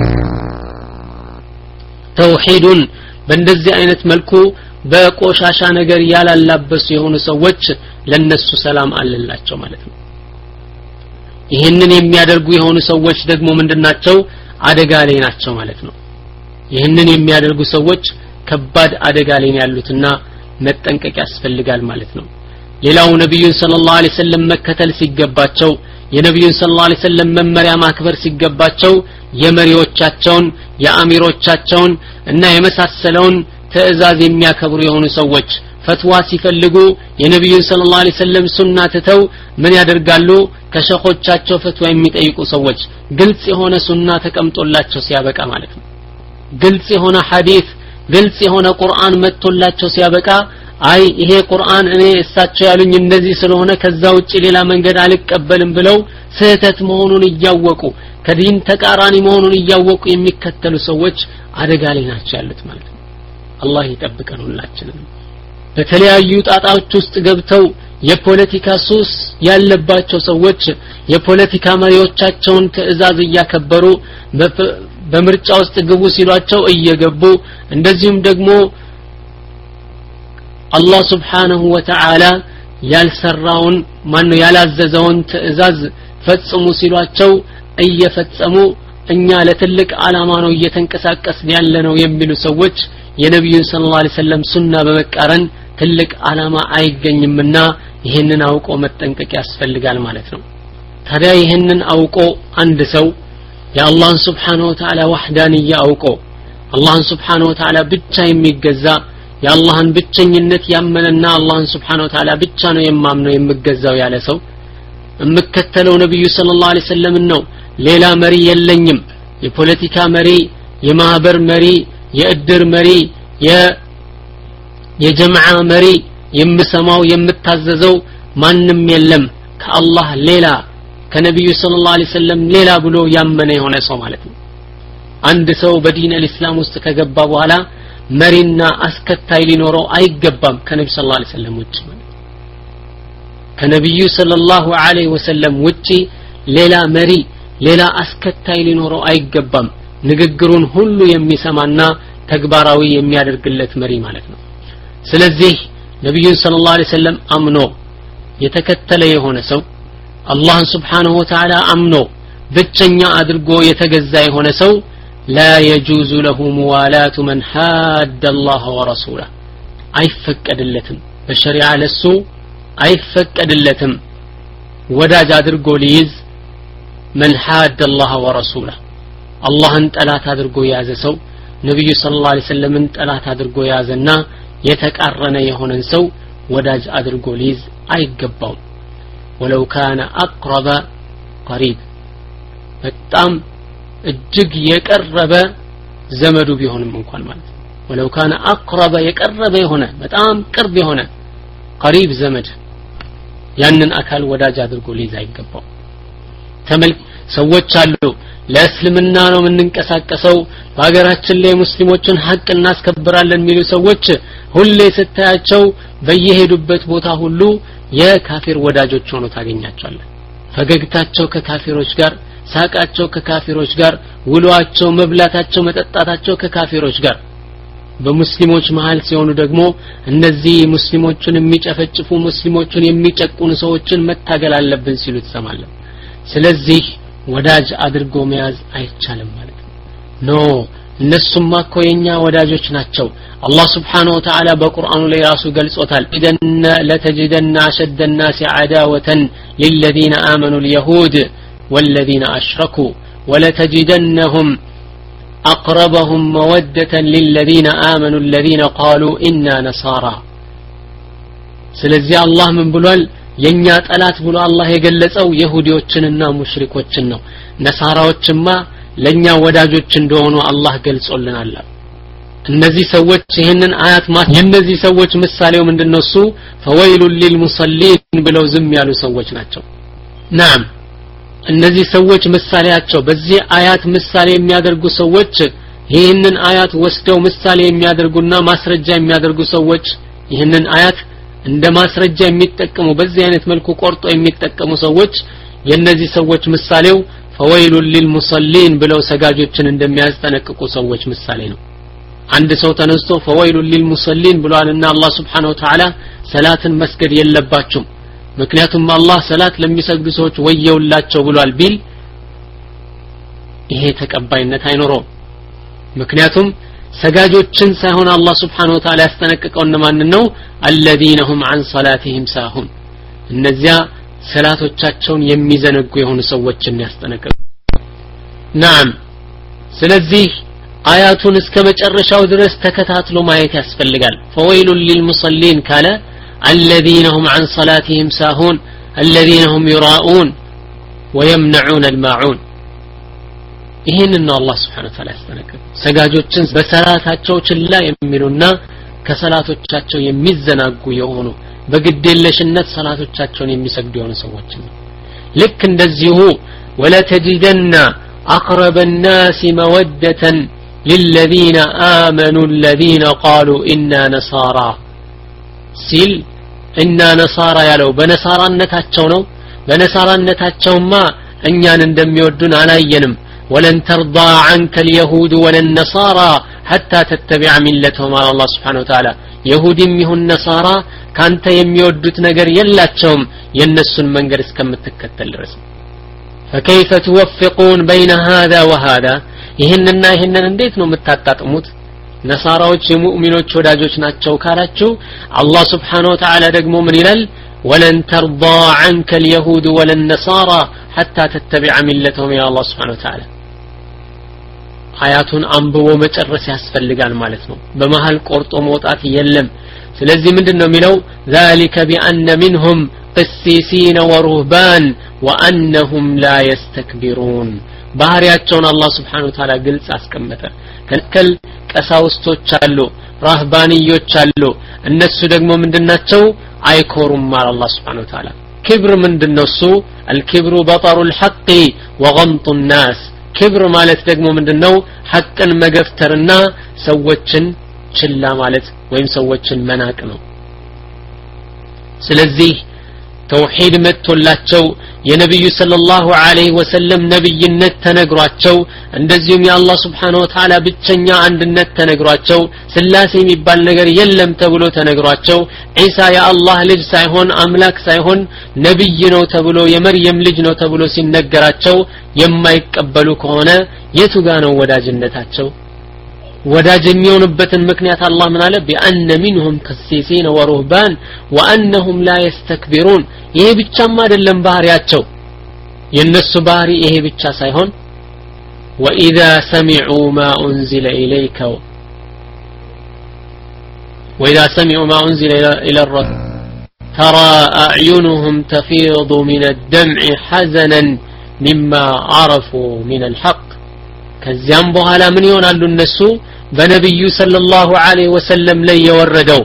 ተውሂዱን በእንደዚህ አይነት መልኩ በቆሻሻ ነገር ያላላበሱ የሆኑ ሰዎች ለነሱ ሰላም አለላቸው ማለት ነው። ይሄንን የሚያደርጉ የሆኑ ሰዎች ደግሞ ምንድናቸው? አደጋ ላይ ናቸው ማለት ነው። ይሄንን የሚያደርጉ ሰዎች ከባድ አደጋ ላይ ያሉትና መጠንቀቅ ያስፈልጋል ማለት ነው። ሌላው ነብዩን ሰለላሁ ዐለይሂ ወሰለም መከተል ሲገባቸው የነብዩን ሰለላሁ ዐለይሂ ወሰለም መመሪያ ማክበር ሲገባቸው የመሪዎቻቸውን የአሚሮቻቸውን እና የመሳሰለውን ትዕዛዝ የሚያከብሩ የሆኑ ሰዎች ፈትዋ ሲፈልጉ የነብዩን ሰለላሁ ዐለይሂ ወሰለም ሱና ተተው ምን ያደርጋሉ? ከሸኾቻቸው ፈትዋ የሚጠይቁ ሰዎች ግልጽ የሆነ ሱና ተቀምጦላቸው ሲያበቃ ማለት ነው። ግልጽ የሆነ ሐዲስ ግልጽ የሆነ ቁርአን መጥቶላቸው ሲያበቃ አይ ይሄ ቁርአን እኔ እሳቸው ያሉኝ እንደዚህ ስለሆነ ከዛ ውጪ ሌላ መንገድ አልቀበልም ብለው ስህተት መሆኑን እያወቁ ከዲን ተቃራኒ መሆኑን እያወቁ የሚከተሉ ሰዎች አደጋ ላይ ናቸው ያሉት ማለት ነው። አላህ ይጠብቀን ሁላችንም። በተለያዩ ጣጣዎች ውስጥ ገብተው የፖለቲካ ሱስ ያለባቸው ሰዎች የፖለቲካ መሪዎቻቸውን ትዕዛዝ እያከበሩ በምርጫ ውስጥ ግቡ ሲሏቸው እየገቡ እንደዚሁም ደግሞ አላህ Subhanahu Wa Ta'ala ያልሰራውን ማን ያላዘዘውን ትዕዛዝ ፈጽሙ ሲሏቸው እየፈጸሙ እኛ ለትልቅ ዓላማ ነው እየተንቀሳቀስን ያለነው የሚሉ ሰዎች የነብዩን ሰለላሁ ዐለይሂ ወሰለም ሱና በመቃረን ትልቅ ዓላማ አይገኝምና ይሄንን አውቆ መጠንቀቅ ያስፈልጋል ማለት ነው። ታዲያ ይሄንን አውቆ አንድ ሰው የአላህን Subhanahu Wa Ta'ala ወህዳንያ አውቆ አላህን Subhanahu Wa Ta'ala ብቻ የሚገዛ የአላህን ብቸኝነት ያመነና አላህን Subhanahu Wa Ta'ala ብቻ ነው የማምነው የምገዛው ያለ ሰው እምከተለው ነብዩ ሰለላሁ ዐለይሂ ወሰለም ነው ሌላ መሪ የለኝም የፖለቲካ መሪ የማህበር መሪ የእድር መሪ የ የጀማዓ መሪ የምሰማው የምታዘዘው ማንንም የለም ከአላህ ሌላ ከነብዩ ሰለላሁ ዐለይሂ ወሰለም ሌላ ብሎ ያመነ የሆነ ሰው ማለት ነው። አንድ ሰው በዲን الاسلام ውስጥ ከገባ በኋላ መሪና አስከታይ ሊኖረው አይገባም ከነብዩ ሰለላሁ ዐለይሂ ወሰለም ውጪ ከነብዩ ሰለላሁ ዐለይሂ ወሰለም ውጪ ሌላ መሪ ሌላ አስከታይ ሊኖረው አይገባም ንግግሩን ሁሉ የሚሰማና ተግባራዊ የሚያደርግለት መሪ ማለት ነው። ስለዚህ ነብዩን ሰለላሁ ዐለይሂ ወሰለም አምኖ የተከተለ የሆነ ሰው አላህን Subhanahu Wa Ta'ala አምኖ ብቸኛ አድርጎ የተገዛ የሆነ ሰው لا يجوز له موالاه من حاد الله ورسوله አይፈቀድለትም በሸሪዓ ለሱ አይፈቀድለትም ወዳጅ አድርጎ ሊይዝ من حاد الله ورسوله አላህን ጠላት አድርጎ ያዘ ሰው ነብዩ ሰለላሁ ዐለይሂ ወሰለምን ጠላት አድርጎ ያዘና የተቃረነ የሆነን ሰው ወዳጅ አድርጎ ሊይዝ አይገባው ولو كان اقرب قريب በጣም እጅግ የቀረበ ዘመዱ ቢሆንም እንኳን ማለት ولو كان اقرب የቀረበ የሆነ በጣም ቅርብ የሆነ قريب ዘመድ ያንን አካል ወዳጅ አድርጎ ሊይዝ አይገባው። ተመልክ ሰዎች አሉ ለእስልምና ነው የምንንቀሳቀሰው በአገራችን ላይ ሙስሊሞችን ሐቅ እናስከብራለን የሚሉ ሰዎች ሁሌ ስታያቸው በየሄዱበት ቦታ ሁሉ የካፊር ወዳጆች ሆኖ ታገኛቸዋለህ። ፈገግታቸው ከካፊሮች ጋር ሳቃቸው ከካፊሮች ጋር ውሏቸው መብላታቸው መጠጣታቸው ከካፊሮች ጋር በሙስሊሞች መሃል ሲሆኑ ደግሞ እነዚህ ሙስሊሞችን የሚጨፈጭፉ ሙስሊሞችን የሚጨቁኑ ሰዎችን መታገል አለብን ሲሉ ተሰማለን። ስለዚህ ወዳጅ አድርጎ መያዝ አይቻልም ማለት ነው። ኖ እነሱማ እኮ የኛ ወዳጆች ናቸው። አላህ Subhanahu Wa Ta'ala በቁርአኑ ላይ ራሱ ገልጾታል። ኢደና ለተጅደና አሸደ الناس عداوة للذين آمنوا اليهود والذين أشركوا ولتجدنهم أقربهم مودة للذين آمنوا الذين قالوا إنا نصارى. ስለዚህ አላህ ምን ብሏል? የኛ ጠላት ብሎ አላህ የገለጸው ይሁዲዎችንና ሙሽሪኮችን ነው ነሳራዎችማ ለኛ ወዳጆች እንደሆኑ አላህ ገልጾልናል እነዚህ ሰዎች ይሄንን አያት ማ የነዚህ ሰዎች ምሳሌው ምንድነው እሱ ፈወይሉል ሊልሙሰሊን ብለው ዝም ያሉ ሰዎች ናቸው ናም እነዚህ ሰዎች ምሳሌያቸው በዚህ አያት ምሳሌ የሚያደርጉ ሰዎች ይሄንን አያት ወስደው ምሳሌ የሚያደርጉና ማስረጃ የሚያደርጉ ሰዎች ይሄንን አያት እንደ ማስረጃ የሚጠቀሙ በዚህ አይነት መልኩ ቆርጦ የሚጠቀሙ ሰዎች የነዚህ ሰዎች ምሳሌው ፈወይሉል ሊልሙሰሊን ብለው ሰጋጆችን እንደሚያስጠነቅቁ ሰዎች ምሳሌ ነው አንድ ሰው ተነስቶ ፈወይሉል ሊልሙሰሊን ብሏልና አላህ Subhanahu Wa Ta'ala ሰላትን መስገድ የለባችሁም ምክንያቱም አላህ ሰላት ለሚሰግዱ ሰዎች ወየውላቸው ብሏል ቢል ይሄ ተቀባይነት አይኖረው ምክንያቱም ሰጋጆችን ሳይሆን አላህ Subhanahu Wa Ta'ala ያስጠነቀቀው እነማን ነው الذين هم عن صلاتهم ساهون እነዚያ ሰላቶቻቸውን የሚዘነጉ የሆኑ ሰዎችን ያስጠነቀቀ ናም ስለዚህ አያቱን እስከ መጨረሻው ድረስ ተከታትሎ ማየት ያስፈልጋል ፈወይሉል ሊልሙሰሊን ካለ الذين هم عن صلاتهم ساهون الذين هم يراؤون ويمنعون الماعون ይሄንን ነው አላህ Subhanahu Wa Ta'ala ያስጠነቀቀ ሰጋጆችን በሰላታቸው ችላ የሚሉና ከሰላቶቻቸው የሚዘናጉ የሆኑ በግዴለሽነት ሰላቶቻቸውን የሚሰግዱ የሆኑ ሰዎች ነው ልክ እንደዚሁ ولا تجدن اقرب الناس موده للذين آمنوا الذين قالوا إنا نصارى ሲል እና ነሳራ ያለው በነሳራነታቸው ነው በነሳራነታቸውማ እኛን እንደሚወዱን አላየንም ولن ترضى عنك اليهود ولا النصارى حتى تتبع ملتهم على الله سبحانه وتعالى يهودም ይሁን ነሳራ ካንተ የሚወዱት ነገር የላቸውም የነሱን መንገድ እስከምትከተል ድረስ فكيف توفقون بين هذا وهذا ይሄንና ይሄንን እንዴት ነው የምታጣጥሙት ነሳራዎች የሙእሚኖች ወዳጆች ናቸው ካላችሁ አላህ Subhanahu Wa Ta'ala ደግሞ ምን ይላል ولن ترضى عنك اليهود ولا النصارى حتى تتبع ملتهم يا الله Subhanahu Wa Ta'ala አያቱን አንብቦ መጨረስ ያስፈልጋል ማለት ነው በመሃል ቆርጦ መውጣት የለም ስለዚህ ምንድነው የሚለው ذلك بأن منهم قسيسين ورهبان وأنهم لا يستكبرون ባህሪያቸውን አላህ Subhanahu Wa Ta'ala ግልጽ አስቀመጠ ከልከል ቀሳውስቶች አሉ ራህባንዮች አሉ እነሱ ደግሞ ምንድናቸው አይኮሩም ማለት አላህ Subhanahu Wa Ta'ala ክብር ምንድነው እሱ الكبر بطر الحق وغمط الناس ክብር ማለት ደግሞ ምንድነው ሐቅን መገፍተርና ሰዎችን ችላ ማለት ወይም ሰዎችን መናቅ ነው ስለዚህ ተውሂድ መጥቶላቸው የነብዩ ሰለላሁ ዐለይሂ ወሰለም ነብይነት ተነግሯቸው እንደዚሁም የአላህ Subhanahu Wa Ta'ala ብቸኛ አንድነት ተነግሯቸው ስላሴ የሚባል ነገር የለም ተብሎ ተነግሯቸው ኢሳ የአላህ ልጅ ሳይሆን አምላክ ሳይሆን ነብይ ነው ተብሎ የመርየም ልጅ ነው ተብሎ ሲነገራቸው የማይቀበሉ ከሆነ የቱ ጋር ነው ወዳጅነታቸው ወዳጅ የሚሆኑበትን ምክንያት አላህ ምን አለ بأن منهم قسيسين ورهبان وأنهم لا يستكبرون ይሄ ብቻማ አይደለም ባህሪያቸው የነሱ ባህሪ ይሄ ብቻ ሳይሆን وإذا سمعوا ما أنزل إليك وإذا سمعوا ما أنزل إلى الرسول ترى أعينهم تفيض من الدمع حزنا مما عرفوا من الحق ከዚያም በኋላ ምን ይሆናሉ እነሱ በነብዩ ሰለላሁ ዐለይሂ ወሰለም ላይ የወረደው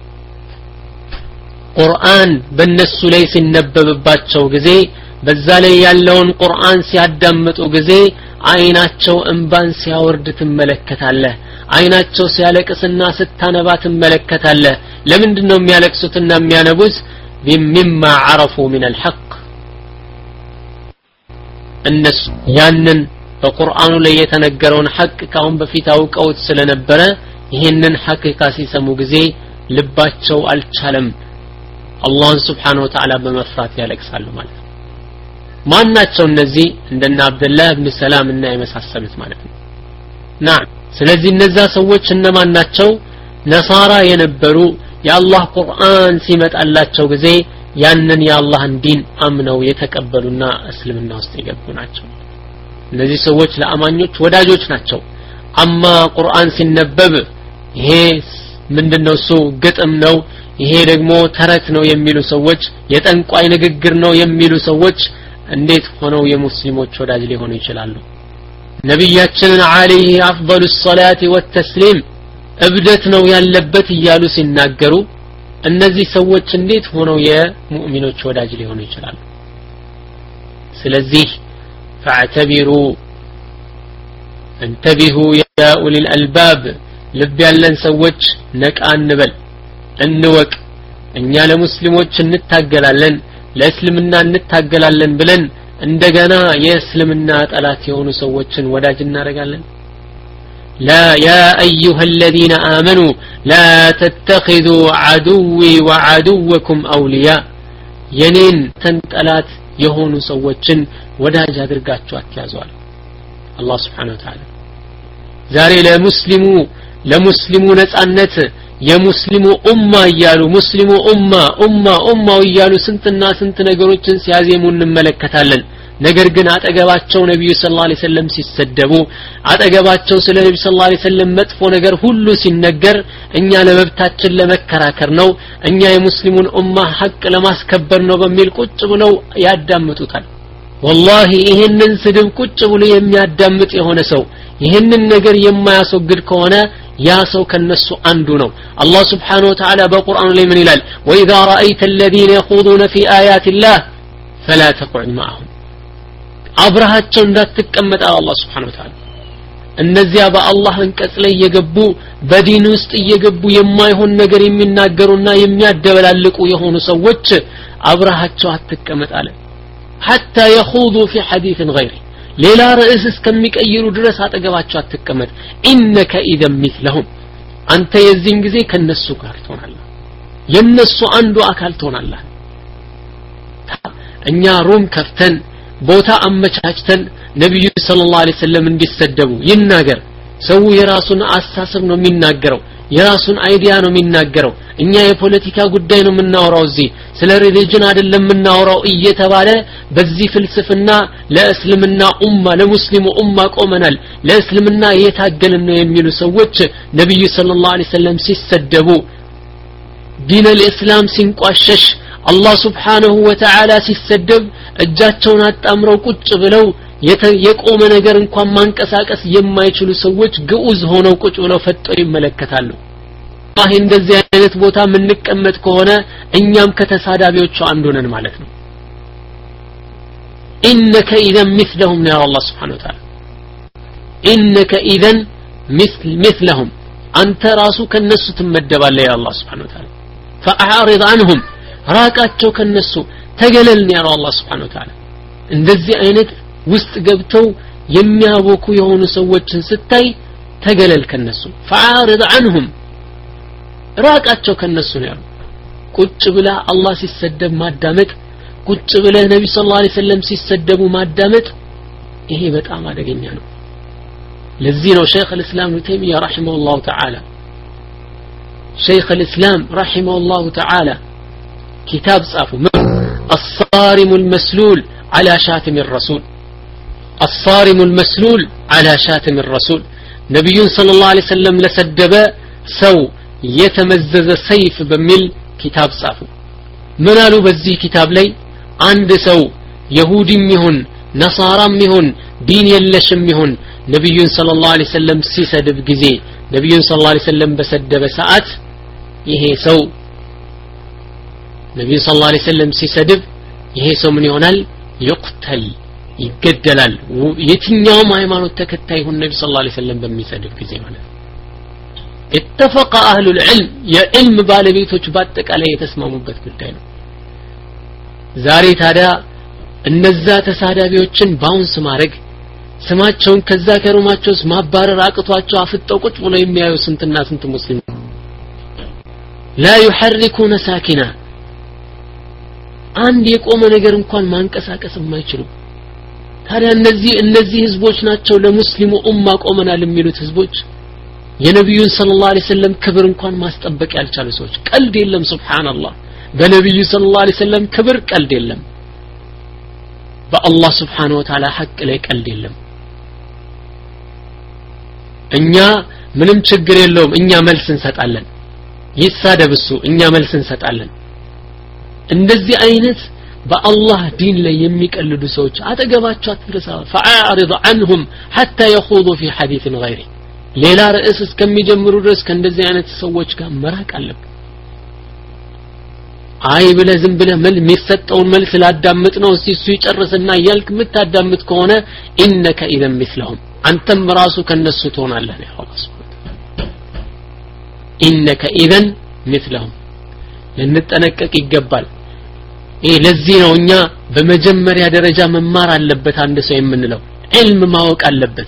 ቁርአን በእነሱ ላይ ሲነበብባቸው ጊዜ በዛ ላይ ያለውን ቁርአን ሲያዳምጡ ጊዜ አይናቸው እንባን ሲያወርድ ትመለከታለህ አይናቸው ሲያለቅስና ስታነባ ትመለከታለህ ለምንድነው የሚያለቅሱትና የሚያነቡት بمما عرفوا من الحق እነሱ ያንን በቁርአኑ ላይ የተነገረውን ሐቅ ካሁን በፊት አውቀውት ስለነበረ ይሄንን ሐቂቃ ሲሰሙ ጊዜ ልባቸው አልቻለም አላህን Subhanahu Wa Ta'ala በመፍራት ያለቅሳሉ ማለት ነው ማናቸው እነዚህ እንደነ አብዱላህ ኢብኑ ሰላም እና የመሳሰሉት ማለት ነው ና ስለዚህ እነዛ ሰዎች እነማን ናቸው ነሳራ የነበሩ የአላህ ቁርአን ሲመጣላቸው ጊዜ ያንን የአላህን ዲን አምነው የተቀበሉና እስልምና ውስጥ የገቡ ናቸው እነዚህ ሰዎች ለአማኞች ወዳጆች ናቸው አማ ቁርአን ሲነበብ ይሄ ምንድነው እሱ ግጥም ነው ይሄ ደግሞ ተረት ነው የሚሉ ሰዎች የጠንቋይ ንግግር ነው የሚሉ ሰዎች እንዴት ሆነው የሙስሊሞች ወዳጅ ሊሆኑ ይችላሉ? ነብያችንን አለይሂ አፍضل الصلاه والتسليم እብደት ነው ያለበት እያሉ ሲናገሩ እነዚህ ሰዎች እንዴት ሆነው የሙእሚኖች ወዳጅ ሊሆኑ ይችላሉ? ስለዚህ فاعتبروا انتبهوا يا اولي الالباب ልብ ያለን ሰዎች ነቃ እንበል እንወቅ እኛ ለሙስሊሞች እንታገላለን ለእስልምና እንታገላለን ብለን እንደገና የእስልምና ጠላት የሆኑ ሰዎችን ወዳጅ እናረጋለን لا يا ايها الذين امنوا لا تتخذوا عدوي وعدوكم اولياء የኔን ተንጠላት የሆኑ ሰዎችን ወዳጅ አድርጋችሁ አትያዙአል አላህ Subhanahu Wa Ta'ala ዛሬ ለሙስሊሙ ለሙስሊሙ ነጻነት የሙስሊሙ ኡማ ይያሉ ሙስሊሙ ኡማ ኡማ ኡማው ይያሉ ስንትና ስንት ነገሮችን ሲያዜሙ እንመለከታለን ነገር ግን አጠገባቸው ነብዩ ሰለላሁ ዐለይሂ ወሰለም ሲሰደቡ አጠገባቸው ስለ ነብዩ ሰለላሁ ዐለይሂ ወሰለም መጥፎ ነገር ሁሉ ሲነገር እኛ ለመብታችን ለመከራከር ነው እኛ የሙስሊሙን ኡማ ሐቅ ለማስከበር ነው በሚል ቁጭ ብለው ያዳምጡታል والله ይሄንን ስድብ ቁጭ ብሎ የሚያዳምጥ የሆነ ሰው ይሄንን ነገር የማያስወግድ ከሆነ ያ ሰው ከነሱ አንዱ ነው አላህ Subhanahu Wa Ta'ala በቁርአኑ ላይ ምን ይላል وإذا رأيت الذين يخوضون في آيات الله فلا تقعد معهم አብራሃቸው እንዳትቀመጥ አላህ Subhanahu Wa Ta'ala እነዚያ በአላህ አንቀጽ ላይ የገቡ በዲን ውስጥ እየገቡ የማይሆን ነገር የሚናገሩና የሚያደበላልቁ የሆኑ ሰዎች አብራሃቸው አትቀመጥ አለ حتى يخوضوا في حديث غيره ሌላ ርዕስ እስከሚቀይሩ ድረስ አጠገባቸው አትቀመጥ انك اذا مثلهم አንተ የዚህን ጊዜ ከነሱ ጋር ትሆናለህ የነሱ አንዱ አካል ትሆናለህ እኛ ሩም ከፍተን ቦታ አመቻችተን ነብዩ ሰለላሁ ዐለይሂ ወሰለም እንዲሰደቡ ይናገር ሰው የራሱን አስተሳሰብ ነው የሚናገረው የራሱን አይዲያ ነው የሚናገረው እኛ የፖለቲካ ጉዳይ ነው የምናወራው እዚህ ስለ ሪሊጅን አይደለም የምናወራው እየተባለ በዚህ ፍልስፍና ለእስልምና ኡማ ለሙስሊሙ ኡማ ቆመናል ለእስልምና የታገልን ነው የሚሉ ሰዎች ነብዩ ሰለላሁ ዐለይሂ ወሰለም ሲሰደቡ ዲን الاسلام ሲንቋሸሽ አላህ Subhanahu Wa Ta'ala ሲሰደብ እጃቸውን አጣምረው ቁጭ ብለው የቆመ ነገር እንኳን ማንቀሳቀስ የማይችሉ ሰዎች ግዑዝ ሆነው ቁጭ ብለው ፈጠው ይመለከታሉ አህ እንደዚህ አይነት ቦታ ምንቀመጥ ከሆነ እኛም ከተሳዳቢዎቹ አንዱ ነን ማለት ነው انك اذا مثلهم يا الله سبحانه وتعالى انك اذا مثل مثلهم انت راسك الناس تمدبال يا الله سبحانه وتعالى فاعرض عنهم راقاቸው ከነሱ ተገለልን يا الله سبحانه وتعالى እንደዚህ አይነት ውስጥ ገብተው የሚያቦኩ የሆኑ ሰዎችን ስታይ ተገለል ከነሱ فاعرض عنهم ራቃቸው ከነሱ ነው ቁጭ ብላ አላህ ሲሰደብ ማዳመጥ ቁጭ ብለ ነብዩ ሰለላሁ ዐለይሂ ወሰለም ሲሰደቡ ማዳመጥ ይሄ በጣም አደገኛ ነው ለዚህ ነው ሸይኽ الاسلام ابن تيميه رحمه الله تعالى شيخ الاسلام رحمه الله تعالى كتاب صافو الصارم المسلول على شاتم الرسول الصارم المسلول على شاتم الرسول نبي صلى الله عليه وسلم لسدب سو يتمزز سيف بمل كتاب صافو منالو بزي كتاب لي عند سو يهودي ميهون نصارى ميهون دين يلش ميهون نبي صلى الله عليه وسلم سيسدب جزي نبي صلى الله عليه وسلم بسدب ساعات يهي سو نبي صلى الله عليه وسلم سيسدب يهي سو من يونال يقتل ይገደላል የትኛውም ሃይማኖት ተከታይ ሆነ ነብዩ ሰለላሁ ዐለይሂ ወሰለም በሚሰድብ ጊዜ ማለት اتفق اهل العلم የዕልም ባለቤቶች በአጠቃላይ የተስማሙበት ጉዳይ ነው ዛሬ ታዲያ እነዛ ተሳዳቢዎችን ባውንስ ማድረግ ስማቸውን ከዛ ከሩማቸውስ ማባረር አቅቷቸው አፍጠው ቁጭ ብለው የሚያዩ ስንትና ስንት ሙስሊም لا يحركون ساكنا አንድ የቆመ ነገር እንኳን ማንቀሳቀስ የማይችሉ ታዲያ እነዚህ እነዚህ ህዝቦች ናቸው ለሙስሊሙ ኡማ ቆመናል የሚሉት ህዝቦች የነብዩን ሰለላሁ ዐለይሂ ወሰለም ክብር እንኳን ማስጠበቅ ያልቻሉ ሰዎች ቀልድ የለም ሱብሃንአላህ በነብዩ ሰለላሁ ዐለይሂ ወሰለም ክብር ቀልድ የለም በአላህ Subhanahu Wa Ta'ala ሐቅ ላይ ቀልድ የለም እኛ ምንም ችግር የለውም እኛ መልስ እንሰጣለን ይሳደብሱ እኛ መልስ እንሰጣለን እንደዚህ አይነት በአላህ ዲን ላይ የሚቀልዱ ሰዎች አጠገባቸው አትድረስ فاعرض عنهم حتى يخوضوا في حديث غيره ሌላ ርዕስ እስከሚጀምሩ ድረስ ከእንደዚህ አይነት ሰዎች ጋር መራቅ አለብን አይ ብለህ ዝም ብለህ ምን የሚሰጠውን መልስ ላዳምጥ ነው እስቲ እሱ ይጨርስና ያልክ የምታዳምጥ ከሆነ انك اذا مثلهم አንተም ራሱ ከነሱ ትሆናለህ ነው አላህ انك اذا مثلهم ልንጠነቀቅ ይገባል ይሄ ለዚህ ነው እኛ በመጀመሪያ ደረጃ መማር አለበት አንድ ሰው የምንለው ዒልም ማወቅ አለበት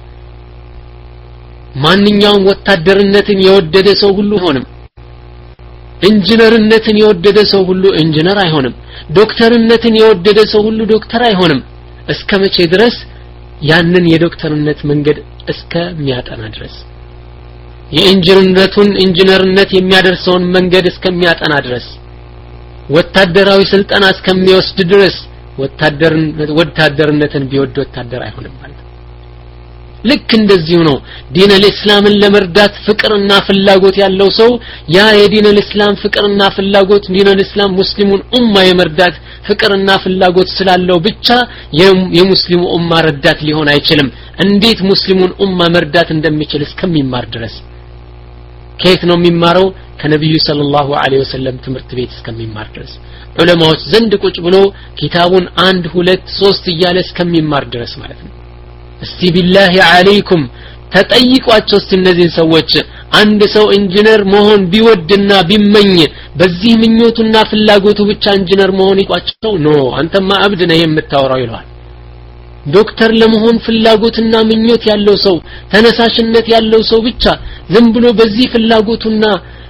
ማንኛውም ወታደርነትን የወደደ ሰው ሁሉ ሆነም ኢንጂነርነትን የወደደ ሰው ሁሉ ኢንጂነር አይሆንም ዶክተርነትን የወደደ ሰው ሁሉ ዶክተር አይሆንም እስከመቼ ድረስ ያንን የዶክተርነት መንገድ እስከሚያጠና ድረስ የኢንጂነርነቱን ኢንጂነርነት የሚያደርሰውን መንገድ እስከሚያጠና ድረስ ወታደራዊ ስልጣን እስከሚወስድ ድረስ ወታደርን ወታደርነትን ቢወድ ወታደር አይሆንም ማለት ልክ እንደዚሁ ነው ዲን አልእስላምን ለመርዳት ፍቅርና ፍላጎት ያለው ሰው ያ የዲን አልእስላም ፍቅርና ፍላጎት ዲን አልእስላም ሙስሊሙን ኡማ የመርዳት ፍቅርና ፍላጎት ስላለው ብቻ የሙስሊሙ ኡማ ረዳት ሊሆን አይችልም እንዴት ሙስሊሙን ኡማ መርዳት እንደሚችል እስከሚማር ድረስ ከየት ነው የሚማረው ከነብዩ ሰለላሁ ዐለይሂ ወሰለም ትምህርት ቤት እስከሚማር ድረስ ዑለማዎች ዘንድ ቁጭ ብሎ ኪታቡን አንድ ሁለት ሶስት እያለ እስከሚማር ድረስ ማለት ነው እስቲ ቢላሂ አለይኩም ተጠይቋቸው እስቲ እነዚህን ሰዎች አንድ ሰው ኢንጂነር መሆን ቢወድና ቢመኝ በዚህ ምኞቱና ፍላጎቱ ብቻ ኢንጂነር መሆን ይቋቸው ኖ አንተማ አብድ ነህ የምታወራው ይላል ዶክተር ለመሆን ፍላጎትና ምኞት ያለው ሰው ተነሳሽነት ያለው ሰው ብቻ ዝም ብሎ በዚህ ፍላጎቱና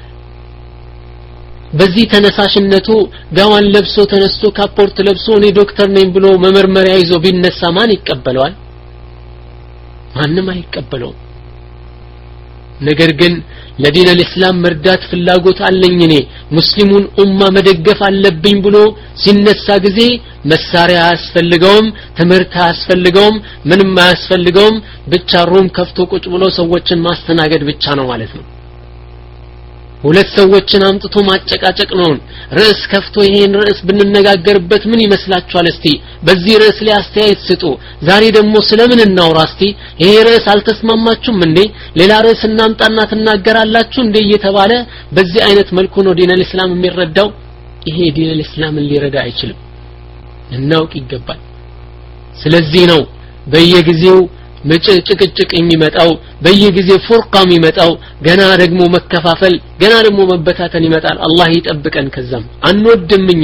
በዚህ ተነሳሽነቱ ጋዋን ለብሶ ተነስቶ ካፖርት ለብሶ እኔ ዶክተር ነኝ ብሎ መመርመሪያ ይዞ ቢነሳ ማን ይቀበለዋል ማንንም አይቀበለው ነገር ግን ለዲን አልእስላም መርዳት ፍላጎት አለኝ እኔ ሙስሊሙን ኡማ መደገፍ አለብኝ ብሎ ሲነሳ ጊዜ መሳሪያ አያስፈልገውም ትምህርት አያስፈልገውም ምንም አያስፈልገውም ብቻ ሩም ከፍቶ ቁጭ ብሎ ሰዎችን ማስተናገድ ብቻ ነው ማለት ነው ሁለት ሰዎችን አምጥቶ ማጨቃጨቅ ነው ርዕስ ከፍቶ ይሄን ርዕስ ብንነጋገርበት ምን ይመስላችኋል እስቲ በዚህ ርዕስ ላይ አስተያየት ስጡ ዛሬ ደግሞ ስለምን እናውራ እስቲ ይሄ ርዕስ አልተስማማችሁም እንዴ ሌላ ርዕስ እናምጣና ተናገራላችሁ እንዴ እየተባለ በዚህ አይነት መልኩ ነው ዲን አልእስላም የሚረዳው ይሄ ዲን አልእስላምን ሊረዳ አይችልም እናውቅ ይገባል ስለዚህ ነው በየጊዜው መጨጭቅጭቅ የሚመጣው በየጊዜው ፉርቃ የሚመጣው ገና ደግሞ መከፋፈል ገና ደግሞ መበታተን ይመጣል አላህ ይጠብቀን ከዛም አንወድምኛ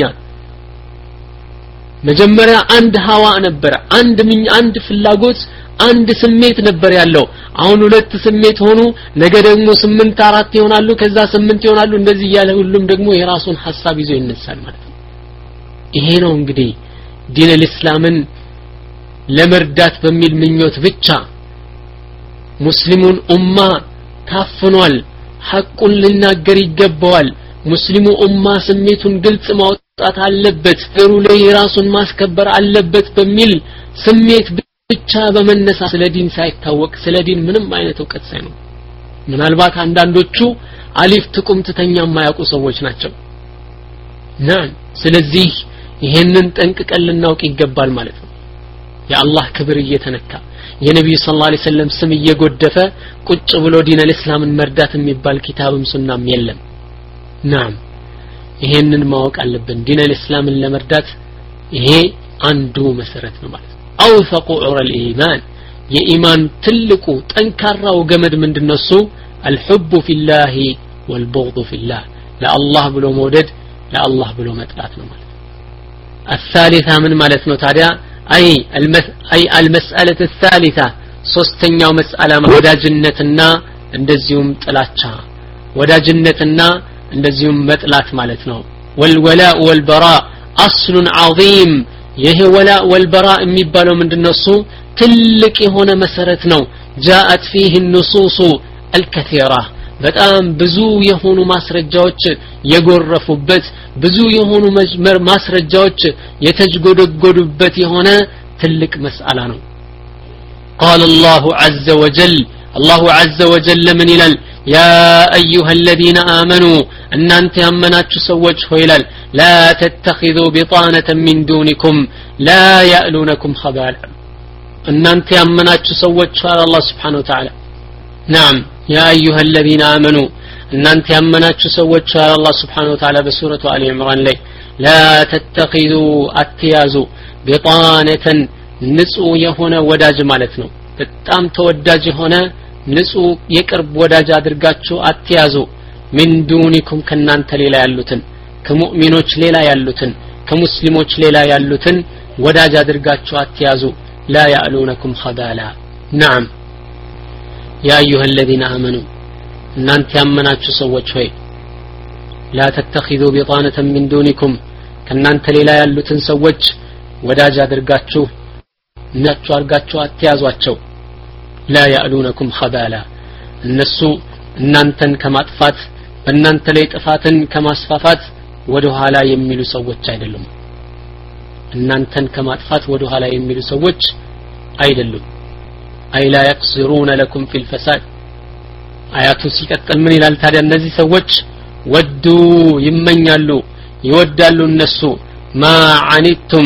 መጀመሪያ አንድ ሀዋ ነበር አንድ ምን አንድ ፍላጎት አንድ ስሜት ነበር ያለው አሁን ሁለት ስሜት ሆኑ ነገ ደግሞ ስምንት አራት ይሆናሉ ከዛ ስምንት ይሆናሉ እንደዚህ ያለ ሁሉም ደግሞ የራሱን ሐሳብ ይዞ ይነሳል ማለት ነው ይሄ ነው እንግዲህ ዲን አልእስላምን ለመርዳት በሚል ምኞት ብቻ ሙስሊሙን ኡማ ታፍኗል ሐቁን ልናገር ይገባዋል ሙስሊሙ ኡማ ስሜቱን ግልጽ ማውጣት አለበት ጥሩ ላይ ራሱን ማስከበር አለበት በሚል ስሜት ብቻ በመነሳ ስለ ዲን ሳይታወቅ ስለ ዲን ምንም አይነት ዕውቀት ሳይኖር ምናልባት አንዳንዶቹ አሊፍ ትቁም ትተኛ የማያውቁ ሰዎች ናቸው ና ስለዚህ ይሄንን ጠንቅቀን ልናውቅ ይገባል ማለት ነው የአላህ ክብር እየተነካ የነብዩ ሰለላሁ ዐለይሂ ወሰለም ስም እየጎደፈ ቁጭ ብሎ ዲን አልእስላምን መርዳት የሚባል ኪታብም ሱናም የለም ናም ይሄንን ማወቅ አለብን ዲን አልእስላምን ለመርዳት ይሄ አንዱ መሰረት ነው ማለት ነው አውፈቁ ዑረል ኢማን የኢማን ትልቁ ጠንካራው ገመድ ምንድነው እሱ الحب في الله والبغض في الله ለአላህ ብሎ መውደድ ለአላህ ብሎ መጥላት ነው ማለት الثالثة من ማለት ነው ታዲያ أي المس أي المسألة الثالثة ሶስተኛው መስአላ ወዳጅነትና እንደዚሁም ጥላቻ ወዳጅነትና እንደዚሁም መጥላት ማለት ነው والولاء والبراء أصل عظيم ይሄ ولاء والبراء የሚባለው ምንድነው እሱ ትልቅ የሆነ መሰረት ነው جاءت فيه النصوص الكثيرة በጣም ብዙ የሆኑ ማስረጃዎች የጎረፉበት ብዙ የሆኑ ማስረጃዎች የተጅጎደጎዱበት የሆነ ትልቅ መስአላ ነው قال الله عز وجل الله عز وجل من ይላል يا أيها الذين آمنوا أن أنت أمناتش سوّج خويلال لا تتخذوا بطانة من دونكم لا يألونكم خبالا أن أنت أمناتش سوّج على الله سبحانه وتعالى نعم يا أيها الذين آمنوا أن أنت أمناتش سوّج على الله سبحانه وتعالى بسورة آل عمران لي لا تتخذوا أتيازوا بطانة نسو يهونا وداج مالتنا بتام توداج هنا نسو يقرب ወዳጅ አድርጋችሁ አትያዙ من دونكم ከናንተ ሌላ ያሉትን ከሙእሚኖች ሌላ ያሉትን ከሙስሊሞች ሌላ ያሉትን ወዳጅ አድርጋችሁ አትያዙ لا يألونكم خبالا نعم يا أيها الذين آمنوا እናንተ ያመናችሁ ሰዎች ሆይ لا تتخذوا بطانة من دونكم ከናንተ ሌላ ያሉትን ሰዎች ወዳጅ አድርጋችሁ ነጭ አድርጋችሁ አትያዟቸው لا يألونكم خبالا እነሱ እናንተን ከማጥፋት በእናንተ ላይ ጥፋትን ከማስፋፋት ወደ ኋላ የሚሉ ሰዎች አይደሉም እናንተን ከማጥፋት ወደ ኋላ የሚሉ ሰዎች አይደሉም أي لا يقصرون لكم في الفساد አያቱ ሲቀጥል ምን ይላል ታዲያ እነዚህ ሰዎች ወዱ ይመኛሉ ይወዳሉ እነሱ ما عنتم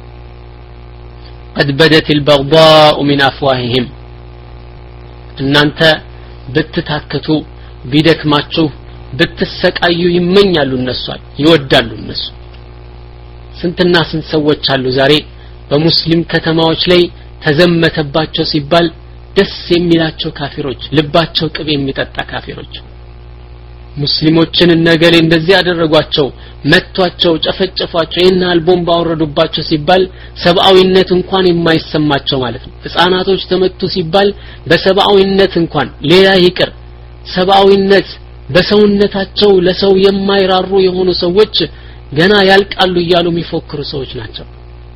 قد بدت البغضاء من أفواههم እናንተ ብትታከቱ ቢደክማችሁ ብትሰቃዩ ይመኛሉ እነሱ ይወዳሉ እነሱ ስንትና ስንት ሰዎች አሉ ዛሬ በሙስሊም ከተማዎች ላይ ተዘመተባቸው ሲባል ደስ የሚላቸው ካፊሮች ልባቸው ቅቤ የሚጠጣ ካፊሮች ሙስሊሞችን ነገሌ እንደዚህ ያደረጓቸው መቷቸው ጨፈጨፏቸው ይናል ቦምብ አወረዱባቸው ሲባል ሰብአዊነት እንኳን የማይሰማቸው ማለት ነው ህፃናቶች ተመቱ ሲባል በሰብአዊነት እንኳን ሌላ ይቅር ሰብአዊነት በሰውነታቸው ለሰው የማይራሩ የሆኑ ሰዎች ገና ያልቃሉ እያሉ የሚፎክሩ ሰዎች ናቸው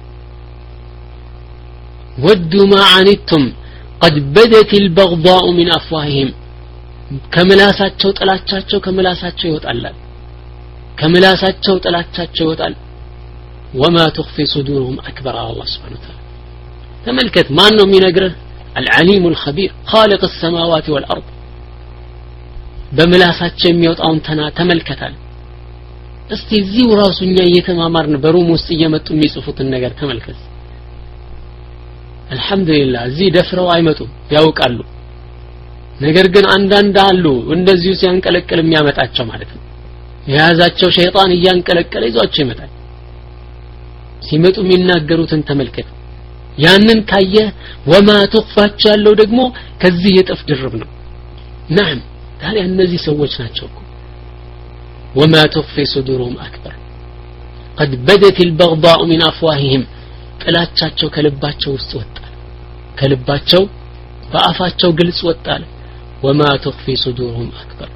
ወዱ ما عنتم قد بدت البغضاء من أفواههم ከምላሳቸው ጥላቻቸው ከምላሳቸው ይወጣል ከምላሳቸው ጥላቻቸው ይወጣል وما تخفي صدورهم أكبر الله سبحانه وتعالى ተመልከት ማን ነው የሚነግርህ العليم الخبير خالق السماوات والأرض በምላሳቸው የሚወጣውን ተና ተመልከታል እስቲ እዚሁ ራሱኛ እየተማማርን በሩም ውስጥ እየመጡ የሚጽፉትን ነገር ተመልከት አልহামዱሊላህ እዚህ ደፍረው አይመጡም ያውቃሉ ነገር ግን አንዳንድ አሉ እንደዚሁ ሲያንቀለቅል የሚያመጣቸው ማለት ነው የያዛቸው ሸይጣን እያንቀለቀለ ይዟቸው ይመጣል ሲመጡ የሚናገሩትን ተመልከት ያንን ካየ ወማ ተخፋች ያለው ደግሞ ከዚህ የጥፍ ድርብ ነው نعم ታዲያ እነዚህ ሰዎች ናቸው وما تخفي صدورهم أكبر قد بدت البغضاء من أفواههم ጥላቻቸው ከልባቸው ውስጥ ወጣ ከልባቸው በአፋቸው ግልጽ ወጣል وما تخفي صدورهم أكبر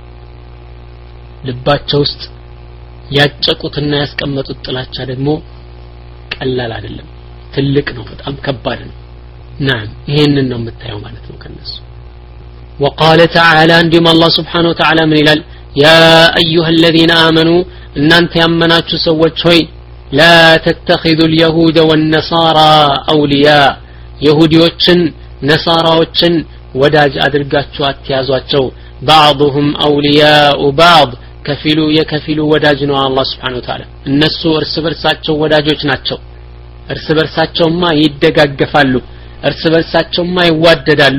ልባቸው ውስጥ ያጨቁትና ያስቀመጡት ጥላቻ ደግሞ ቀላል አይደለም ትልቅ ነው በጣም ከባድ ነው نعم ይሄንን ነው የምታየው ማለት ነው ከነሱ وقال تعالى عندما الله سبحانه وتعالى من ይላል يا أيها الذين آمنوا ان انت يمناچو سوچ ሆይ لا تتخذوا اليهود والنصارى أولياء يهوديዎችን ነሳራዎችን ወዳጅ አድርጋችሁ አትያዟቸው بعضهم أولياء بعض ከፊሉ የከፊሉ ወዳጅ ነው አላህ Subhanahu Wa Ta'ala እነሱ እርስ በርሳቸው ወዳጆች ናቸው እርስ በርሳቸውማ ይደጋገፋሉ እርስ በርሳቸውማ ይዋደዳሉ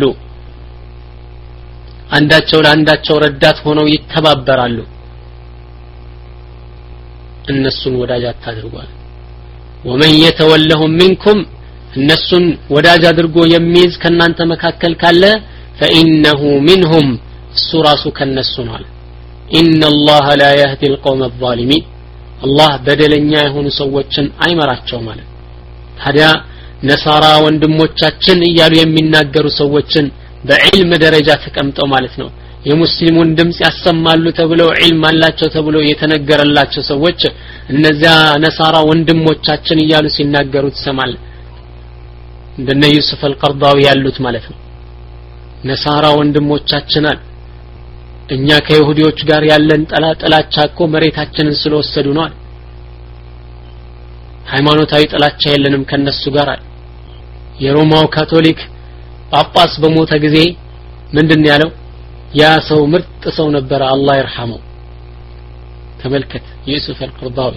አንዳቸው ለአንዳቸው ረዳት ሆነው ይተባበራሉ እነሱን ወዳጅ አታድርጓል ومن يتولهم منكم እነሱን ወዳጅ አድርጎ የሚይዝ ከናንተ መካከል ካለ فإنه منهم ሱራሱ ከነሱ ነው إن الله لا يهدي القوم الظالمين الله በደለኛ የሆኑ ሰዎችን አይመራቸው ማለት ታዲያ ነሳራ ወንድሞቻችን እያሉ የሚናገሩ ሰዎችን በዕልም ደረጃ ተቀምጠው ማለት ነው የሙስሊሙን ድምጽ ያሰማሉ ተብለው ዒልም አላቸው ተብለው የተነገረላቸው ሰዎች እነዚያ ነሳራ ወንድሞቻችን እያሉ ሲናገሩ ተሰማል እንደነ ዩሱፍ አልቀርዳዊ ያሉት ማለት ነው ነሳራ ወንድሞቻችን እኛ ከይሁዲዎች ጋር ያለን ጥላቻ እኮ መሬታችንን ስለወሰዱ ነው ሃይማኖታዊ ጥላቻ የለንም ከነሱ ጋር የሮማው ካቶሊክ ጳጳስ በሞተ ጊዜ ምንድነው ያለው ያ ሰው ምርጥ ሰው ነበር አላህ ይርሐመው ተመልከት ዩሱፍ አልቀርዳዊ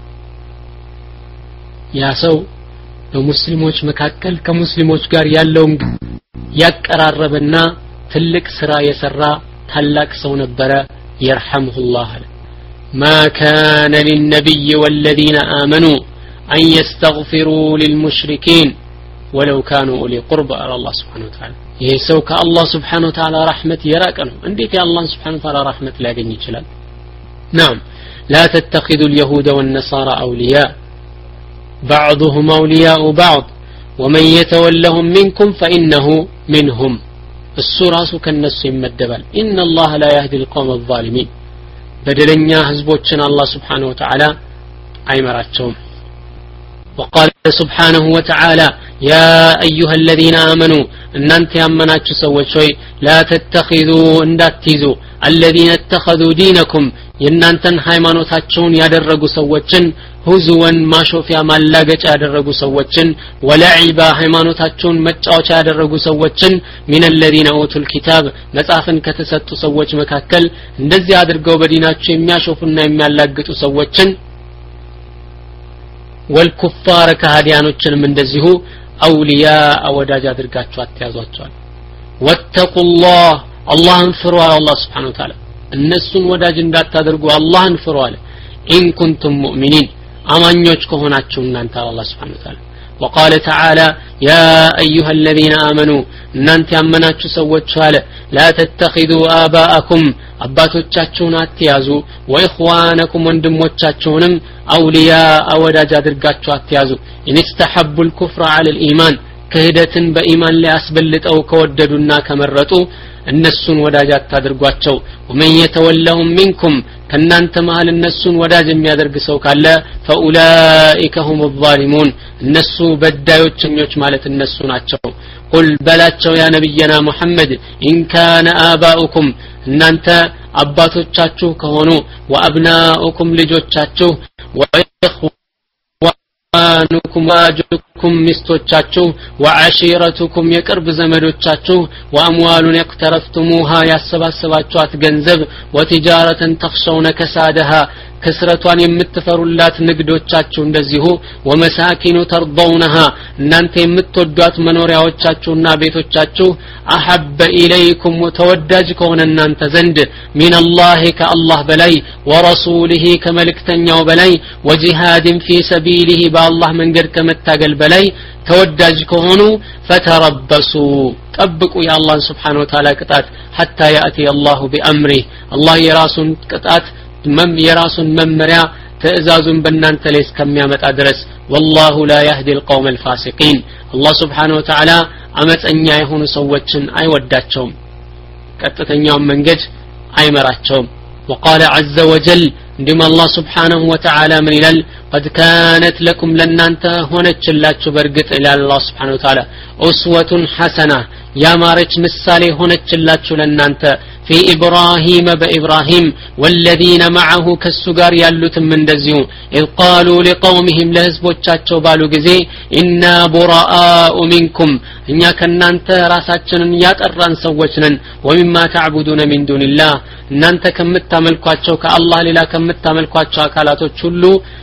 ያ ሰው በሙስሊሞች መካከል ከሙስሊሞች ጋር ያለውን ያቀራረበና ትልቅ ስራ የሰራ ታላቅ ሰው ነበር ይርሐሙሁላህ ما كان للنبي والذين آمنوا أن يستغفروا للمشركين ولو كانوا أولي قربى على الله سبحانه وتعالى يسوك الله سبحانه وتعالى رحمة يراكنه عندك يا الله سبحانه وتعالى رحمة لا جني جلال نعم لا تتخذوا اليهود والنصارى أولياء بعضهم أولياء بعض ومن يتولهم منكم فإنه منهم السورة كالنس يمدبال إن الله لا يهدي القوم الظالمين بدلنيا حزبوچن الله سبحانه وتعالى أيمراتهم وقال سبحانه وتعالى يا أيها الذين آمنوا أن أنت يمناتش سوى شوي لا تتخذوا انداتيزوا الذين اتخذوا دينكم ينانتن ሃይማኖታቸውን ያደረጉ ሰዎችን ሁዙወን ማሾፊያ ማላገጫ ያደረጉ ሰዎችን ወለዒባ ሃይማኖታቸውን መጫወቻ ያደረጉ ሰዎችን من الذين اوتوا الكتاب መጽሐፍን ከተሰጡ ሰዎች መካከል እንደዚህ አድርገው በዲናቸው የሚያሾፉና የሚያላግጡ ሰዎችን والكفار ከሃዲያኖችንም እንደዚሁ አውሊያ ወዳጅ አድርጋቸው አትያዟቸው ወተቁላህ አላህን ፍሩ አላህ Subhanahu Wa Ta'ala እነሱን ወዳጅ እንዳታደርጉ አላህን ፍሩ አለ ኢን ኩንቱም ሙእሚኒን አማኞች ከሆናችሁ እናንተ አላህ Subhanahu Wa Ta'ala وقال تعالى يا ايها الذين امنوا እናንተ ያመናችሁ ሰዎች አለ لا تتخذوا آباءكم አባቶቻችሁን አትያዙ ወኢኽዋነኩም ወንድሞቻችሁንም አውሊያ ወዳጅ አድርጋችሁ አትያዙ ان استحبوا الكفر على الايمان ክህደትን በኢማን ላይ አስበልጠው ከወደዱና ከመረጡ እነሱን ወዳጅ አታድርጓቸው ومن يتولهم منكم ከናንተ መሃል እነሱን ወዳጅ የሚያደርግ ሰው ካለ فاولئك هم الظالمون እነሱ በዳዮችኞች ማለት እነሱ ናቸው قل በላቸው ያ ነብይና ሙሐመድ ان كان آباؤكم እናንተ አባቶቻችሁ ከሆኑ وابناؤكم ልጆቻችሁ وإخوانكم واجكم ሚስቶቻችሁ وعشيرتكم የቅርብ ዘመዶቻችሁ وأموال اقترفتموها ያሰባሰባችኋት ገንዘብ وتجارة تخشون كسادها ከስረቷን የምትፈሩላት ንግዶቻችሁ እንደዚሁ ومساكن ترضونها እናንተ የምትወዷት መኖሪያዎቻችሁና ቤቶቻችሁ አሐበ ኢለይኩም ተወዳጅ ከሆነ እናንተ ዘንድ من الله ከአላህ በላይ ورسوله ከመልእክተኛው በላይ وجهاد في سبيله በአላህ መንገድ ከመታገል በላይ ተወዳጅ ከሆኑ فتربصوا ጠብቁ የአላህ Subhanahu Wa Ta'ala ቅጣት حتى يأتي الله بأمره الله የራሱን ቅጣት መም የራሱን መመሪያ ተእዛዙን በእናንተ ላይ እስከሚያመጣ ድረስ والله لا يهدي القوم الفاسقين الله سبحانه وتعالى አመፀኛ የሆኑ ሰዎችን አይወዳቸውም ቀጥተኛው መንገድ አይመራቸውም وقال عز وجل እንደማ الله سبحانه وتعالى من ይላል قد كانت لكم لنانت ሆነችላችሁ በርግጥ ይላል الله سبحانه وتعالى اسوة حسنة ያማረች ምሳሌ ሆነችላችሁ ለናንተ في إبراهيم بإبراهيم والذين معه كالسجار يالوتم من دزيو إذ قالوا لقومهم لهزبوچاچو بالو غزي إنا براء منكم إنيا كنانت راساچنن ياطران سوچنن ومما تعبدون من دون الله እናንተ ከምታመልኳቸው ከአላህ ሌላ ከምታመልኳቸው አካላቶች ሁሉ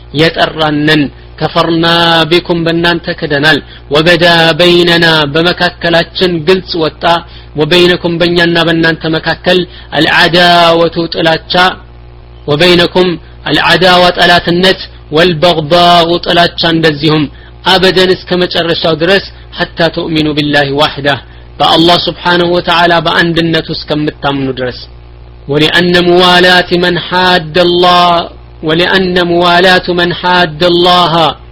የጠራነን كفرنا بكم بنانت كدنال وبدا بيننا بمكاكلاችን ግልጽ ወጣ وبينكم بيننا بنانت مكاكل العداوة طلاچا وبينكم العداوة طلاتነት والبغضاء طلاچا እንደዚሁም አበደን እስከ መጨረሻው ድረስ حتى تؤمنوا بالله وحده بالله سبحانه وتعالى በአንድነቱ እስከምታምኑ ድረስ ولأن موالات من حاد الله ولأن موالات من حاد الله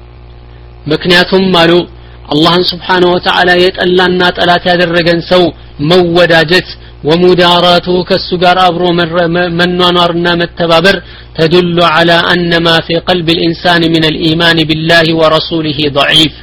ምክንያቱም ማሉ አላህን Subhanahu Wa Ta'ala የጠላና ጠላት ያደረገን ሰው መወዳጀት ومداراته كالسجار أبرو منوانارنا متبابر تدل على أن ما في قلب الإنسان من الإيمان بالله ورسوله ضعيف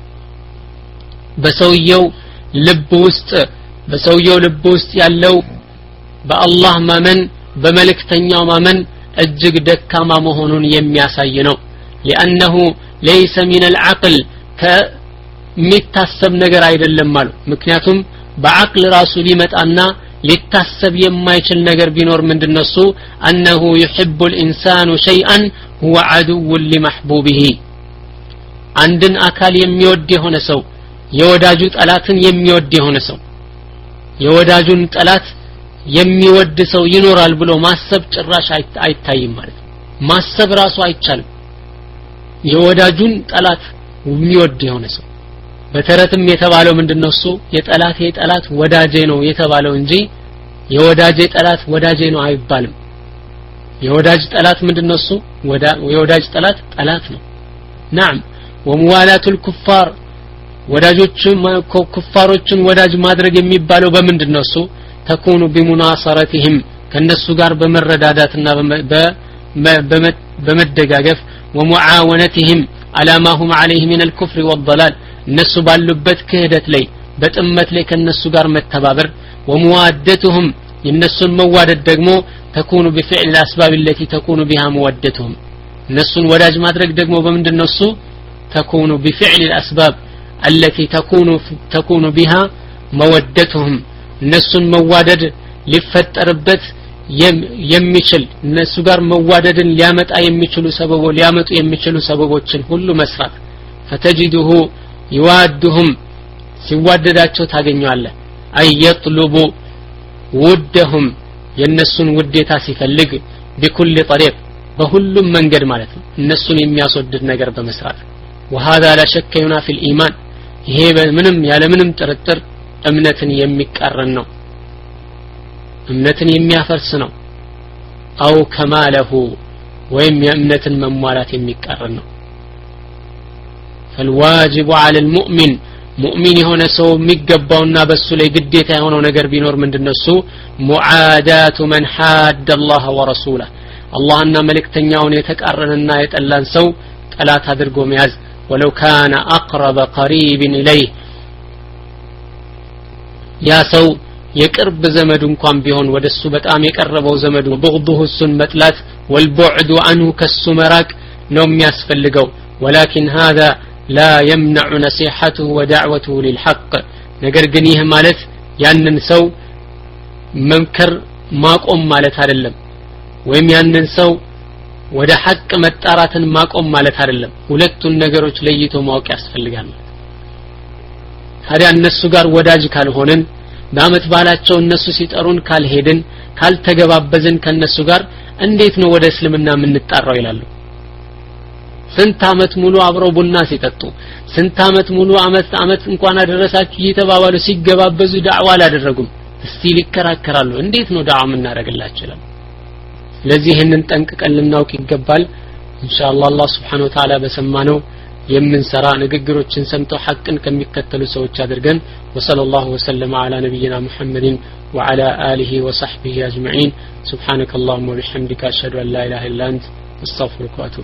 بسويو لبوست بسويو لبوست يالو بالله ما من بملك تنيا ما من እጅግ ደካማ መሆኑን የሚያሳይ ነው لانه ليس من العقل ከሚታሰብ ነገር አይደለም ማለት ምክንያቱም በአቅል ራሱ ሊመጣና ሊታሰብ የማይችል ነገር ቢኖር ምንድነው እሱ انه يحب الانسان شيئا هو عدو لمحبوبه አንድን አካል የሚወድ የሆነ ሰው የወዳጁ ጠላትን የሚወድ የሆነ ሰው የወዳጁን ጠላት የሚወድ ሰው ይኖራል ብሎ ማሰብ ጭራሽ አይታይም ማለት ነው ማሰብ ራሱ አይቻልም የወዳጁን ጠላት የሚወድ የሆነ ሰው በተረትም የተባለው ምንድነው እሱ የጠላቴ ጠላት ወዳጄ ነው የተባለው እንጂ የወዳጄ ጠላት ወዳጄ ነው አይባልም የወዳጅ ጠላት ምንድነው እሱ የወዳጅ ጠላት ጠላት ነው نعم وموالاه الكفار ወዳጆችን ኩፋሮችን ወዳጅ ማድረግ የሚባለው በምንድነው እሱ تكون بمناصرتهم ከነሱ ጋር በመረዳዳትና በመደጋገፍ ومعاونتهم على ما هم عليه من الكفر والضلال እነሱ ባሉበት ክህደት ላይ በጥመት ላይ ከነሱ ጋር መተባበር وموادتهم የነሱን መዋደድ ደግሞ تكون بفعل الاسباب التي تكون بها مودتهم እነሱን ወዳጅ ማድረግ ደግሞ በምንድነው እሱ تكون بفعل الاسباب التي تكون تكون بها مودتهم እነሱን መዋደድ ሊፈጠርበት የሚችል እነሱ ጋር መዋደድን ሊያመጣ የሚችሉ ሰበቦ ሊያመጡ የሚችሉ ሰበቦችን ሁሉ መስራት فتجده يوادهم ሲዋደዳቸው ታገኛለህ አይ يطلب ودهم የነሱን ውዴታ ሲፈልግ بكل طريق በሁሉም መንገድ ማለት ነው እነሱን የሚያስወድድ ነገር በመስራት وهذا لا شك ينافي الايمان ይሄ ምንም ያለ ምንም ጥርጥር እምነትን የሚቃረን ነው እምነትን የሚያፈርስ ነው አው ከማለሁ ወይም የእምነትን መሟላት የሚቃረን ነው فالواجب على المؤمن ሙእሚን የሆነ ሰው የሚገባውና በሱ ላይ ግዴታ የሆነው ነገር ቢኖር ምንድነው እሱ ሙዓዳቱ من حاد الله ورسوله አላህና መልእክተኛውን የተቃረነና የጠላን ሰው ጠላት አድርጎ መያዝ ولو كان اقرب قريب اليه ያ ሰው የቅርብ ዘመዱ እንኳን ቢሆን ወደሱ በጣም የቀረበው ዘመዱ بغضه እሱን መጥላት والبعد عنه ከሱ መራቅ ነው የሚያስፈልገው ولكن هذا لا يمنع نصيحته ودعوته للحق ነገር ግን ይህ ማለት ያንን ሰው መምከር ማቆም ማለት አይደለም ወይም ያንን ሰው ወደ ሐቅ መጣራትን ማቆም ማለት አይደለም ሁለቱን ነገሮች ለይቶ ማወቅ ያስፈልጋል ታዲያ እነሱ ጋር ወዳጅ ካልሆነን በአመት ባላቸው እነሱ ሲጠሩን ካልሄድን ካልተገባበዝን ከነሱ ጋር እንዴት ነው ወደ እስልምና የምንጣራው ይላሉ ስንት አመት ሙሉ አብረው ቡና ሲጠጡ ስንት አመት ሙሉ አመት አመት እንኳን አደረሳችሁ እየተባባሉ ሲገባበዙ ዳዕዋ አላደረጉም እስቲ ሊከራከራሉ እንዴት ነው ዳዕዋ የምናደርግላቸው ይላሉ ስለዚህ ይሄንን ጠንቅቀን ልናውቅ ይገባል ኢንሻአላህ አላህ Subhanahu Wa Ta'ala በሰማነው የምንሰራ ንግግሮችን ሰምተው ሐቅን ከሚከተሉ ሰዎች አድርገን ወሰለላሁ ወሰለም على نبينا محمد وعلى اله وصحبه اجمعين سبحانك اللهم وبحمدك اشهد ان لا اله الا انت استغفرك واتوب